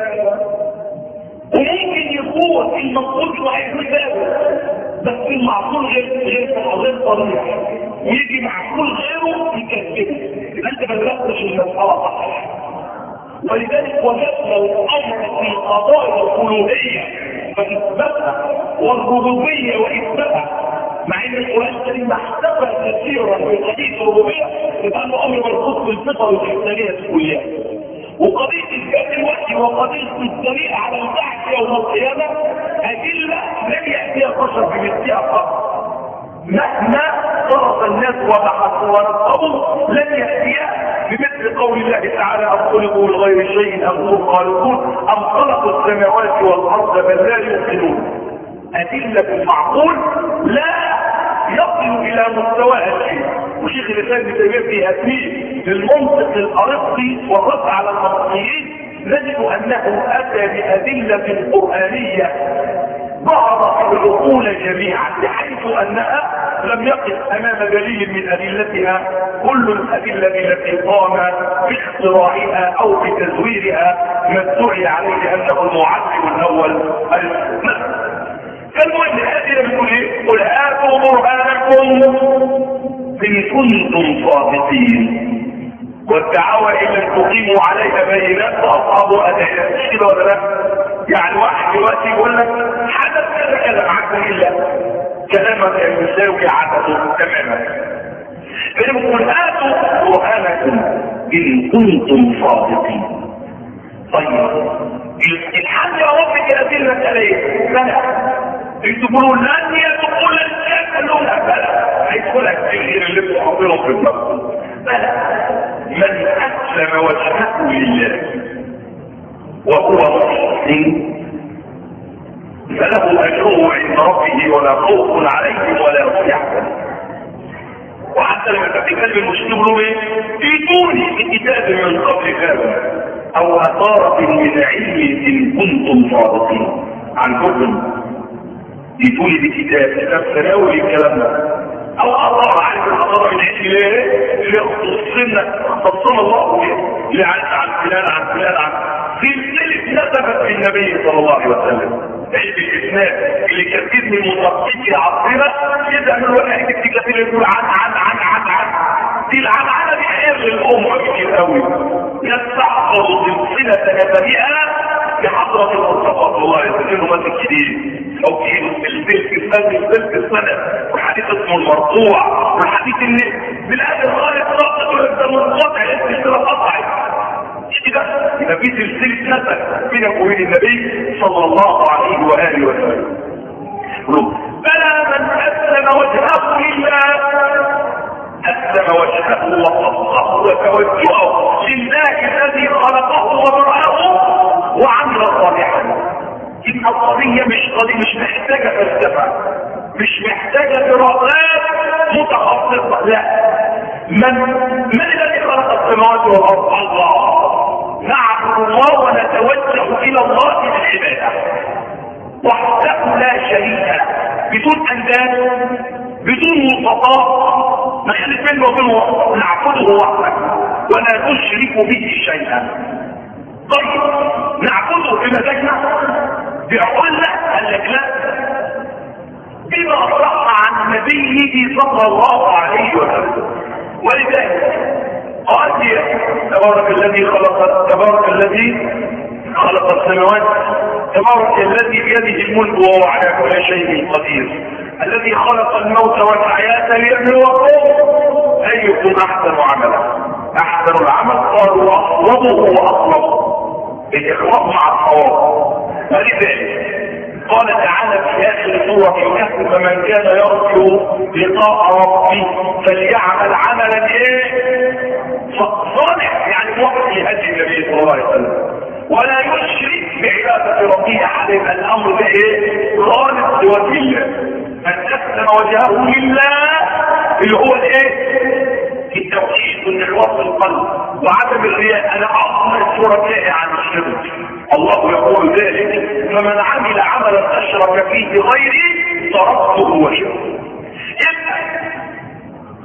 وممكن يكون المنقول صحيح مثاله بس المعقول غير غير غير صريح، ويجي معقول غيره يكذبه، يبقى انت ما درستش المساله صح. ولذلك وجدنا الامر في قضايا الالوهيه فاثبتها والربوبيه واثبتها، مع ان القران الكريم ما احتفل كثيرا بقضيه الربوبيه لانه امر مربوط بالفطر والانسانيه كلها. وقضيه اثبات الوحي وقضيه الدليل على البعث يوم القيامه ادله لم ياتيها بشر بمثلها قط. مهما صرف الناس وبحثوا ونقبوا لن ياتيها بمثل قول الله تعالى أم خلقوا لغير شيء أم هم خالقون أم خلقوا السماوات والأرض بل لا يوقنون. أدلة المعقول لا يصل إلى مستواها شيء. وشيخ الإسلام ابن تيمية في أسميه للمنطق الأرسطي والرد على المنطقيين نجد أنه أتى بأدلة قرآنية ظهرت العقول جميعا، بحيث أنها لم يقف امام دليل من ادلتها كل الادله التي قام باختراعها او بتزويرها ما ادعي عليه انه المعلم الاول المسلم. فالمهم الادله بتقول ايه؟ قل هاتوا برهانكم ان كنتم صادقين والدعوه الى ان تقيموا عليها بينات فاصحابوا ادعيات. مش كده ولا لا؟ يعني واحد دلوقتي يقول لك حدث كذا كذا معاك الا كلامك يساوي عدده تماما. فنقول هاتوا برهانكم ان كنتم صادقين. طيب الحل يا رب كده المساله ايه؟ بلى انتوا تقولوا لن يدخل الكافرون بلى هيدخلك غير اللي انتوا حاطينهم في النص. بلى من اسلم وجهه لله وهو محسن فله اجره عند ربه ولا خوف عليهم ولا هم يحزنون. وحتى لما تتكلم المسلمين يقولوا ايه؟ ائتوني بكتاب من قبل هذا او اثاره من علم ان كنتم صادقين. عنكم ائتوني بكتاب كتاب تناول الكلام ده او اثاره عن الاثاره من علم ليه؟ ليختصنا خصنا الله ليه؟ عن عن فلان عن فلان عن سلسله نسبت للنبي صلى الله عليه وسلم. علم الاسناد اللي كثير من المحققين عصرنا يبدا من واحد كتير يقول عن عن عن عن عن دي العنعنه دي خير للامه كتير قوي. يستحفظ سلسله نسبها بحضره المصطفى صلى الله عليه وسلم مثل كتير او كيلو سلسله السنه سلسله السنه والحديث اسمه المرفوع والحديث اللي بالاخر خالص رابطه ولا منقطع السلسله قطعت كده. يبقى في سلسله نسب بينك وبين النبي صلى الله عليه واله وسلم. بلى من اسلم وجهه لله اسلم وجهه وصدقه وتوجهه لله الذي خلقه وبرأه وعمل صالحا. يبقى القضيه مش قضيه مش محتاجه فلسفه، مش محتاجه دراسات متخصصه، لا. من من الذي خلق السماوات والارض؟ الله. نعبد الله ونتوجه الى الله بالعباده وحده لا شريك له، بدون انداد بدون وسطاء، ما خلف بينه وبين وسط، نعبده وحده ولا نشرك به شيئا. طيب نعبده بمزاجنا بعقولنا؟ قال لك لا، بما صح عن نبيه صلى الله عليه وسلم. ولذلك قال تبارك الذي خلق تبارك الذي خلق السماوات تبارك الذي بيده الملك وهو على كل شيء قدير الذي خلق الموت والحياة ليبلوكم أيكم أحسن عملا. أحسن العمل قالوا أصوبه وأصلبه، الإخلاص مع الصواب. ولذلك قال تعالى في آخر سورة الكهف فمن كان يرجو لقاء ربه فليعمل عملا ايه؟ صالح، يعني وقت هدي النبي صلى الله عليه وسلم، ولا يشرك بعبادة ربه أحد. الأمر بايه؟ خالص لوجه الله، أن أسلم وجهه لله اللي هو الايه؟ التوحيد والإخلاص في القلب وعدم الرياء. أنا أفضل شركائي عن الشرك. الله يقول ذلك فمن عمل عملا أشرك فيه غيري تركته وشركه.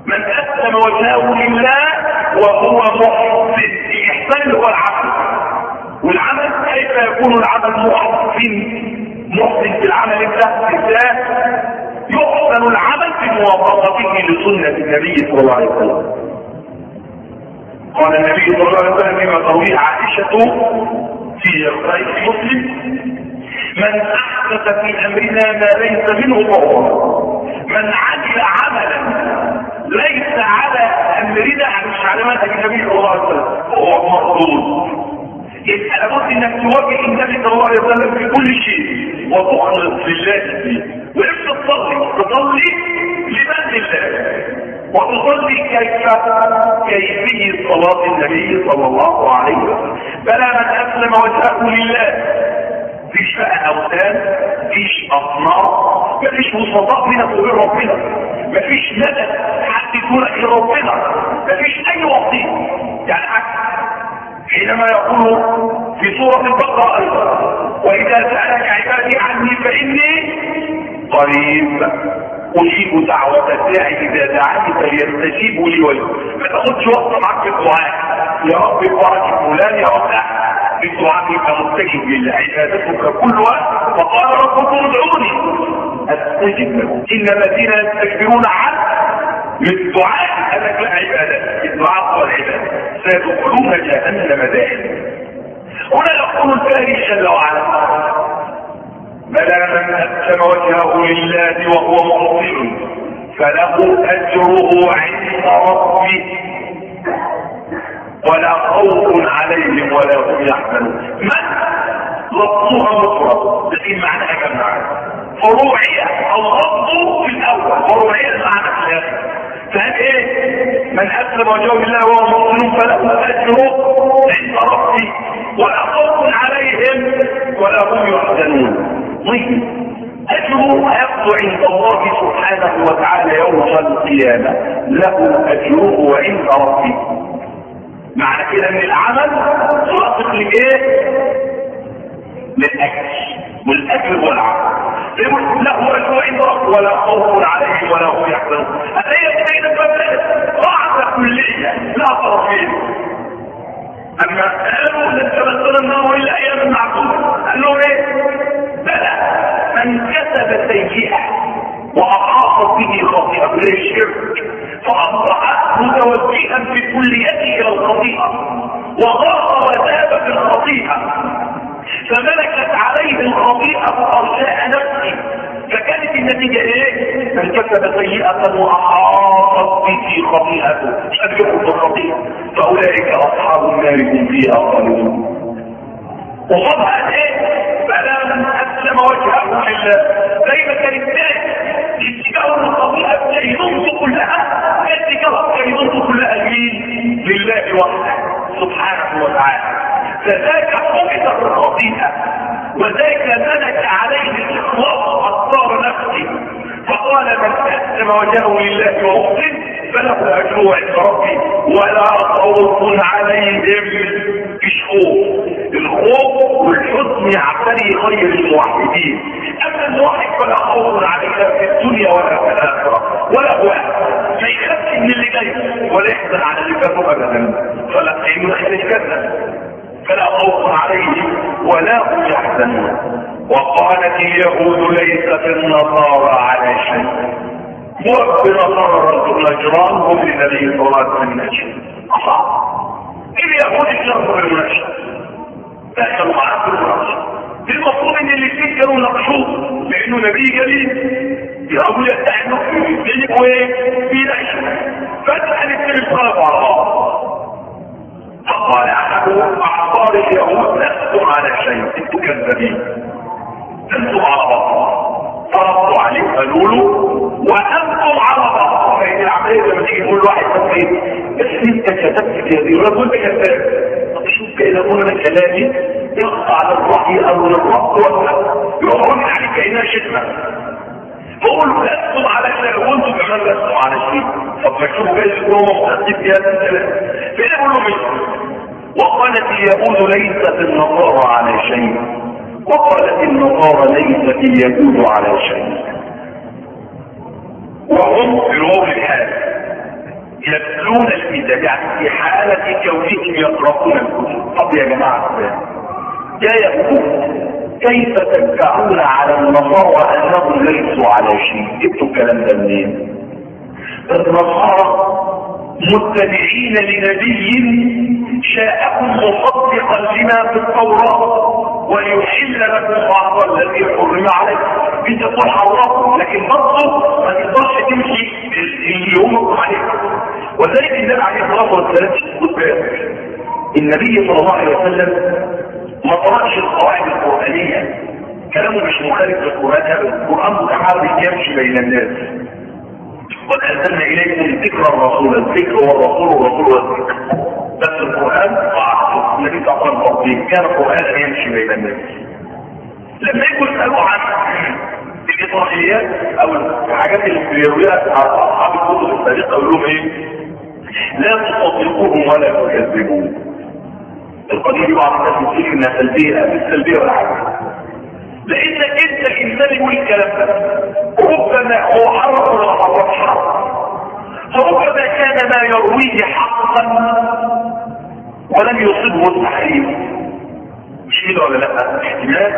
من اسلم وجهه لله وهو محسن. الاحسان هو العمل، والعمل كيف يكون العمل محسن؟ محسن في العمل ازاي؟ يحسن العمل بموافقته لسنة النبي صلى الله عليه وسلم. قال النبي صلى الله عليه وسلم فيما ترويه عائشة في صحيح مسلم: من احدث في امرنا ما ليس منه فهو، من عمل عملا ليس على امرنا، مش على منهج النبي صلى الله عليه وسلم، هو مردود. يبقى لابد انك تواجه النبي صلى الله عليه وسلم في كل شيء وتخلص لله فيه. وانت تصلي تصلي لمن الله، وتصلي كيف كيفية صلاة النبي صلى الله عليه وسلم. بلى من اسلم وجهه لله، مفيش بقى اوثان، مفيش اصنام، مفيش وسطاء بينك وبين ربنا، مفيش ندى حد يقول لك ربنا، مفيش اي وسيط. يعني حينما يقول في سورة البقرة ايضا: واذا سألك عبادي عني فاني قريب اجيب دعوة الداعي اذا دعاني فليستجيبوا لي ولي. ما تاخدش وقت معاك في الدعاء يا رب بارك فلان يا رب، بالدعاء يبقى مستجيب لله، عبادتك كل وقت. وقال ربكم ادعوني استجب لكم ان الذين يستكبرون عن الدعاء قال لك لا عباده، الدعاء هو العباده، سيدخلون جهنم داخل. هنا يقول الباري جل وعلا: بلى من اسلم وجهه لله وهو محسن فله اجره عند ربه ولا خوف عليهم ولا هم يحزنون. من لفظها مفرد لكن معناها جماعه، فروعيه اللفظ في الاول، فروعيه المعنى في الاخر. فهل ايه؟ من اسلم وجهه لله وهو محسن فله اجره عند ربه ولا خوف عليهم ولا هم يحزنون. طيب اجره يقضى عند الله سبحانه وتعالى يوم القيامه، له اجره عند ربه. معنى كده ان العمل صادق لايه؟ للاجر، والاجر هو العمل. يقول له اجر عند ربه ولا خوف عليهم ولا هم يحزنون. هي بين الباب قاعده كليه لا طرفين. اما قالوا لن تمسنا النار الا اياما معدوده، قال لهم ايه؟ بلى من كسب سيئه واحاطت به خطيئه الشرك فاصبح متوجها بكليته الى الخطيئه وغاق وذاب في الخطيئه فملكت عليه الخطيئه فارجاء نفسه، فكانت النتيجه ايه؟ من كسب سيئه واحاطت به خطيئته شبهه بالخطيئه فاولئك اصحاب النار هم فيها خالدون. وصبها ايه؟ بلى من اسلم وجهه لله، زي ما كانت اتجاه الخطيئه كيدونته كلها، اتجاه كيدونته كلها لمين؟ لله وحده سبحانه وتعالى. فذاك حفظ الخطيئه وذاك ملك عليه الاخلاص واختار نفسه، فقال من اسلم وجهه لله ومحسن فله اجره عند ربه ولا خوف عليهم. مفيش خوف، الخوف والحزن يعتري غير الموحدين، اما الموحد فلا خوف عليه في الدنيا ولا في الاخره ولا هو ما يخافش من اللي جاي ولا يحزن على اللي فاته ابدا، فلا يدخل الجنه فلا خوف عليه ولا هم يحزنون. وقالت اليهود ليست النصارى على شيء، وربنا النجران هم للنبي صلى الله عليه وسلم نجر. اليهود اشتركوا بالمناقشه، دخلوا معاه في المناقشه، المفروض ان الاثنين كانوا نقشوه لانه نبي جليل يقول يدعي انه يجيبوا ايه؟ في نقشه، فتح الاثنين اتخلفوا على بعض. فقال احدهم اعطار اليهود لستم على شيء، انتم كذابين، انتم على بعض. فرضوا عليه قالوا له وانتم على بعض. فإن العمليه لما تيجي تقول واحد طب ايه؟ بس انت كتبت كده يقول انت كذاب. طب شوف كده اقول انا كلامي يقطع على الرأي او للرأي ولا يقولون عليك كانها شتمه. فقولوا لستم على شيء وانتم كمان لستم على شيء. طب ما تشوفوا جاي الجمعه مختلف في هذا الكلام. فين يقولوا مش؟ وقالت اليهود ليست النصارى على شيء وقالت النصارى ليست اليهود على شيء، وهم في الوضع الحال يتلون الكتاب يعني في حالة كونهم يقرؤون الكتب. طب يا جماعة يا يقول كيف تدعون على النصارى انهم ليسوا على شيء؟ جبتوا الكلام ده منين؟ النصارى متبعين لنبي شاءكم مصدقا لما في التوراة ويحل لكم بعض الذي حرم عليكم. انت تقول حرام لكن برضه ما تقدرش تمشي اللي هم عليكم. وذلك النبي عليه الصلاه والسلام النبي صلى الله عليه وسلم ما طرقش القواعد القرآنية، كلامه مش مخالف للقرآن، القرآن متحرك يمشي بين الناس. قد أنزلنا إليكم ذكر الرسول، الذكر والرسول والرسول والذكر. بس القرآن وعرفه النبي صلى الله عليه وسلم كان القرآن يمشي بين الناس. لما يكون يسألوا عن الإسرائيليات أو الحاجات اللي بيرويها أصحاب الكتب السابقة يقول لهم إيه؟ لا تصدقوهم ولا تكذبوهم. القضية بعض الناس بتقول انها سلبية، مش سلبية ولا حاجة. لانك انت الانسان يقول الكلام ده ربما هو حرف ولا حرف حرف، فربما كان ما يرويه حقا ولم يصبه التحريف. مش كده ولا لا؟ احتمال.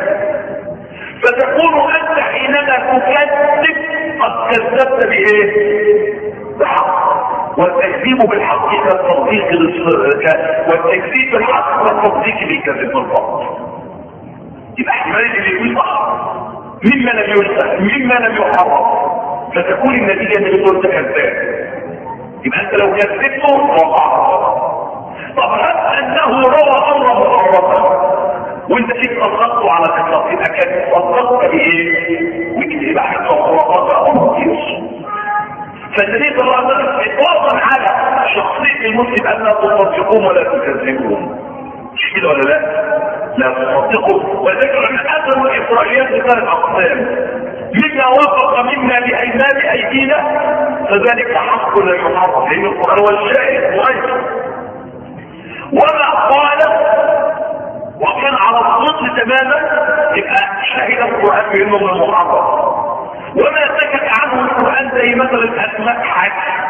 فتكون انت حينما تكذب قد كذبت بايه؟ بحق. والتكذيب بالحق كالتصديق والتكذيب بالحق والتصديق بالكذب بالضبط. يبقى احتماليه اللي يقول صح مما لم ينسى مما لم يحرم، فتكون النتيجه اللي بتقول كذاب. يبقى انت لو كذبته وقعت. طب هل انه روى امره مفرطا وانت كيف صدقته على الاطلاق؟ يبقى كذب. صدقت بايه؟ ويبقى حتى مفرطا او مكيوس. فالنبي صلى الله عليه وسلم اطلاقا على شخصيه المسلم ان لا تصدقوهم ولا تكذبوهم. مش كده ولا لا؟ لا تصدقوا. وذكر ان اثر الاسرائيليات ثلاث اقسام: مما وافق منا بايمان ايدينا فذلك حق لا يحرم، لان القران هو الشاهد وغيره. وما قال وكان على الصدق تماما يبقى شهد القران بانه من المحرم. وما سكت عنه القرآن زي مثلا أسماء حاج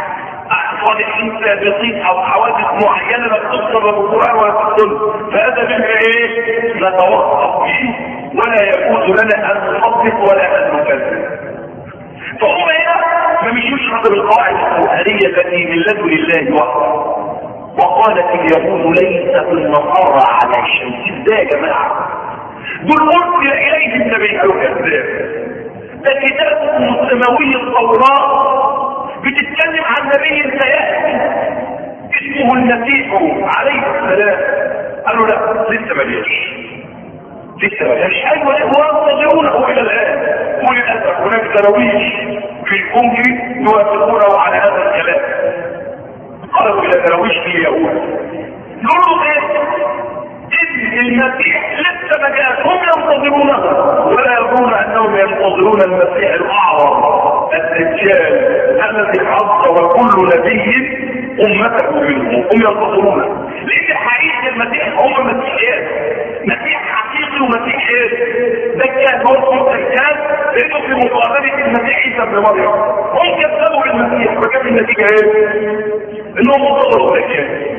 صالحين سابقين أو حوادث معينة لا تذكر بالقرآن ولا تدل، فهذا منها إيه؟ نتوقف به ولا يجوز لنا أن نصدق ولا أن نكذب. فهم هنا ما مشوش حسب القواعد القرآنية التي من لدن الله وحده. وقالت اليهود ليست النصارى على شيء. ازاي يا جماعة؟ دول أرسل إليهم النبي الكذاب. ده كتابكم السماوي التوراة بتتكلم عن نبي سيأتي اسمه المسيح عليه السلام. قالوا لا لسه ما جاش، لسه ما جاش. ايوه هو ينتظرونه الى الان. وللاسف هناك درويش في الكونجري يوافقونه على هذا الكلام. قالوا الى درويش في اليهود يقولوا ايه؟ اسم المسيح لسه ما جاء، هم ينتظرونه ولا يرون انهم ينتظرون المسيح الاعظم الدجال الذي حضر وكل نبي امته منهم. هم ينتظرونه لان حقيقه المسيح هم المسيحيات. مسيح حقيقي ومسيح ايه؟ دجال. هو الدجال لانه في مقابله المسيح عيسى ابن مريم هم كذبوا بالمسيح، فكانت النتيجه ايه؟ انهم انتظروا الدجال.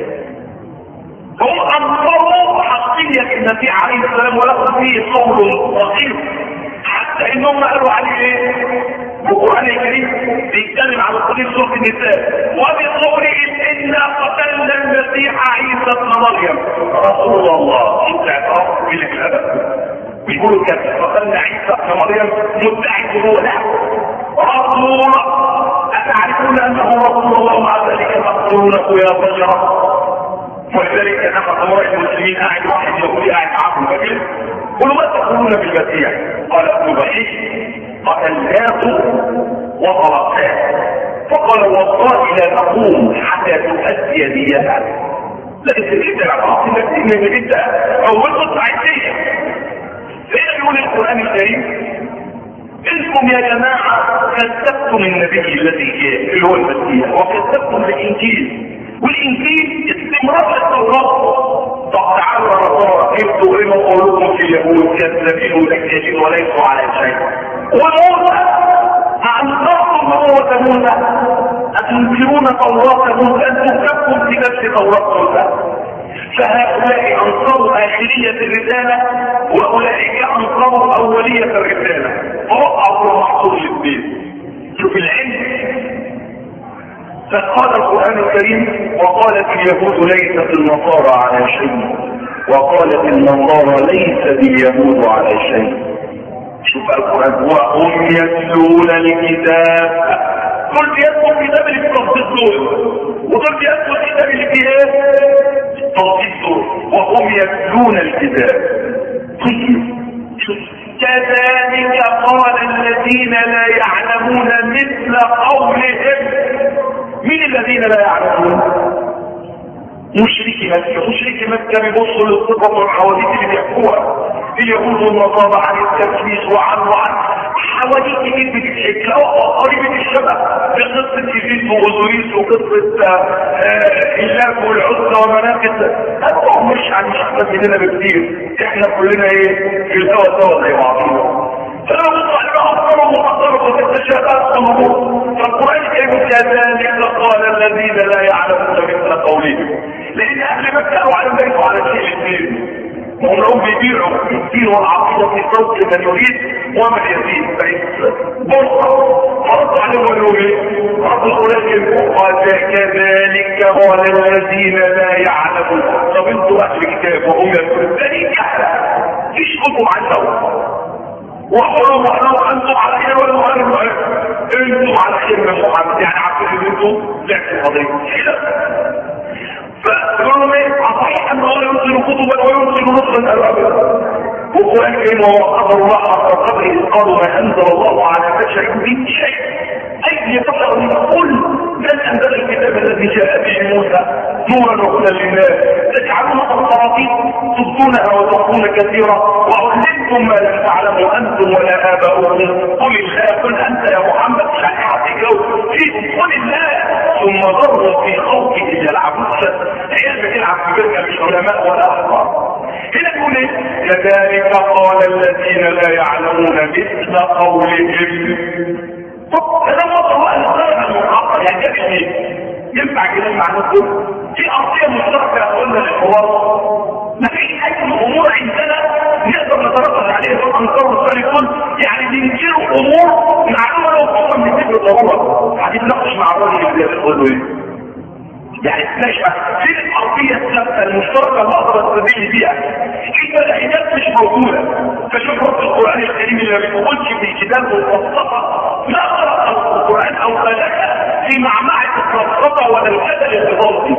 هم انكروا حقيقة المسيح عليه السلام ولهم فيه قول دقيق حتى انهم قالوا عليه ايه؟ القرآن الكريم بيتكلم على قضية سورة النساء وبقوله انا قتلنا المسيح عيسى ابن مريم رسول الله. انت اعترفت بلك الابد بيقولوا كده قتلنا عيسى ابن مريم مدعي ظهوره رسول. اتعرفون انه رسول الله مع ذلك تقتلونه يا بشر؟ ولذلك نحن امراء المسلمين قاعد واحد يقول قاعد عبد الرجل قلوا ما تقولون بالمسيح؟ قال ابن بشير قتلناه وطلقناه. فقال والله لا نقوم حتى تؤدي ديته. لا انت كده اعتقد انك انت اول قطعه عينيه. فين يقول القران الكريم انتم يا جماعه كذبتم النبي الذي جاء اللي هو المسيح وكذبتم الانجيل، والانجيل استمرار التوراة. طب تعالوا يا نصارى كيف تؤمنوا قولكم في اليهود كذابين ودجالين وليسوا على شيء؟ وموسى أنكرتم موسى موسى أتنكرون توراة موسى؟ أنتم كفكم في نفس توراة موسى. فهؤلاء أنصروا آخرية الرسالة وأولئك أنصروا أولية الرسالة، فوقعوا محصول الاثنين. شوف العلم. فقال القرآن الكريم: وقالت اليهود ليست النصارى على شيء وقالت النصارى ليست اليهود على شيء. شوف القرآن: وهم يتلون الكتاب. قل يتلون كتاب التفصيل وقل يتلون كتاب الجهاد التفصيل وهم يتلون الكتاب. طيب كذلك قال الذين لا يعلمون مثل قولهم. مين الذين لا يعلمون؟ مشركي مكة. مشركي مكة بيبصوا للصفة والحواديت اللي بيحكوها اليهود والنصارى عن التكفير وعن وعن حواديت كتير بتتحكي قريبة الشبه في قصة إيزيس وأوزوريس وقصة إلاف والعزة ومناقص. هذا مش عن أحسن مننا بكتير. احنا كلنا ايه في الهوى سوا زي بعضنا. فلا بصوا على أفكار ومحضرة وتتشابهات الأمور. فالقرآن الكريم كذلك قال الذين لا يعلمون مثل قولهم. لأن أهل مكة قالوا على ذلك وعلى شيء الاثنين. وهم بيبيعوا الدين والعقيدة في صوت من يريد ومن يزيد. بصوا فرضوا عليهم النبي فرضوا عليهم وكذلك قال الذين لا يعلمون. طب انتوا أهل الكتاب وهم يقولون ذلك فيش كتب عنهم وحرام وحرام أنتم على خير ولا مغرب انتم على خير من محمد. يعني عارفين ان انتم لعبوا قضية فقالوا ايه صحيح ان هو ينزل كتبا وينزل نصرا الابدا. والقرآن الكريم هو قدر الله حتى قدره قالوا ما انزل الله على بشر من شيء. اي بشر يقول من انزل الكتاب الذي جاء به موسى نورا وهدى للناس تجعلون القراطيس تبدونها وتخفون كثيرا وعلمتم ما لم تعلموا انتم ولا اباؤكم. قل الله قل انت يا محمد شريعه الجو فيكم قل الله ثم ضروا في خوفه يلعبون. عيال بتلعب في بركه مش علماء ولا احبار. هنا يقول ايه؟ كذلك قال الذين لا يعلمون مثل قولهم. طب هذا موضوع بقى الغرب المعقد. يعني ده ايه؟ ينفع كلام مع الناس في ارضيه مشتركه قلنا للحوار. ما فيش اي امور عندنا نقدر نتركز عليها في الانصار والسلف. يعني بننكروا امور معلومه لو فقط من ذكر ضروره. هتتناقش مع الراجل اللي بيقول له ايه؟ يعني تناقش في الارضيه الثابته المشتركه اللي اقدر استدل بيها. اذا الحاجات مش موجوده فشوف رب القران الكريم اللي ما بيقولش في الكتاب والفلسفه ما قرأ القران او خلقها في معمعة الفلسفة ولا الجدل الفضلي.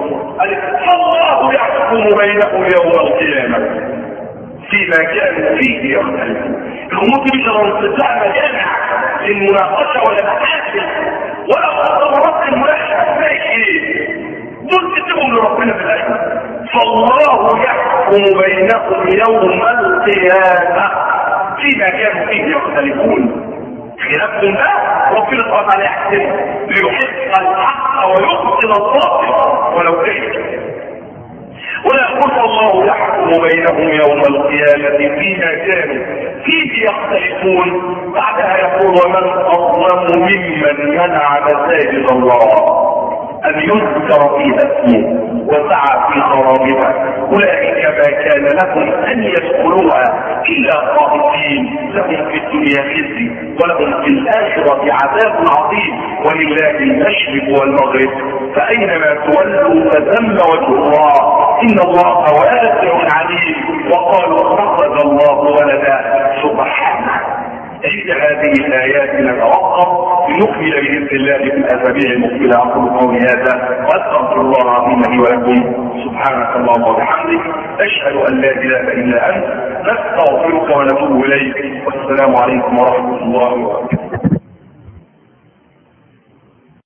فالله يحكم بينهم يوم القيامة فيما كانوا فيه يختلفون. الأمور دي مش انقطاع مجامع للمناقشة ولا محاكم ولا تطورات المناقشة. ماشي دول تسيبهم لربنا في الآخرة. فالله يحكم بينهم يوم القيامة فيما كانوا فيه يختلفون. خلافهم ده ربنا سبحانه وتعالى يحكم ليحق الحق ويبطل الباطل ولو كره. ولا يقول الله يحكم بينهم يوم القيامة فيما كانوا فيه يختلفون. بعدها يقول ومن أظلم ممن منع مساجد الله أن يذكر فيها اسمه وسعى في خرابها. أولئك ما كان لهم أن يدخلوها إلا خائفين لهم في الدنيا خزي ولهم في الآخرة عذاب عظيم ولله المشرق والمغرب فأينما تولوا فثم وجه الله إن الله واسع عليم. وقالوا اتخذ الله ولدا سبحانه. عند هذه الآيات نتوقف لنكمل بإذن الله في الأسابيع المقبلة. أقول قولي هذا وأستغفر الله العظيم لي ولكم. سبحانك اللهم وبحمدك أشهد أن لا إله إلا أنت نستغفرك ونتوب إليك. والسلام عليكم ورحمة الله وبركاته.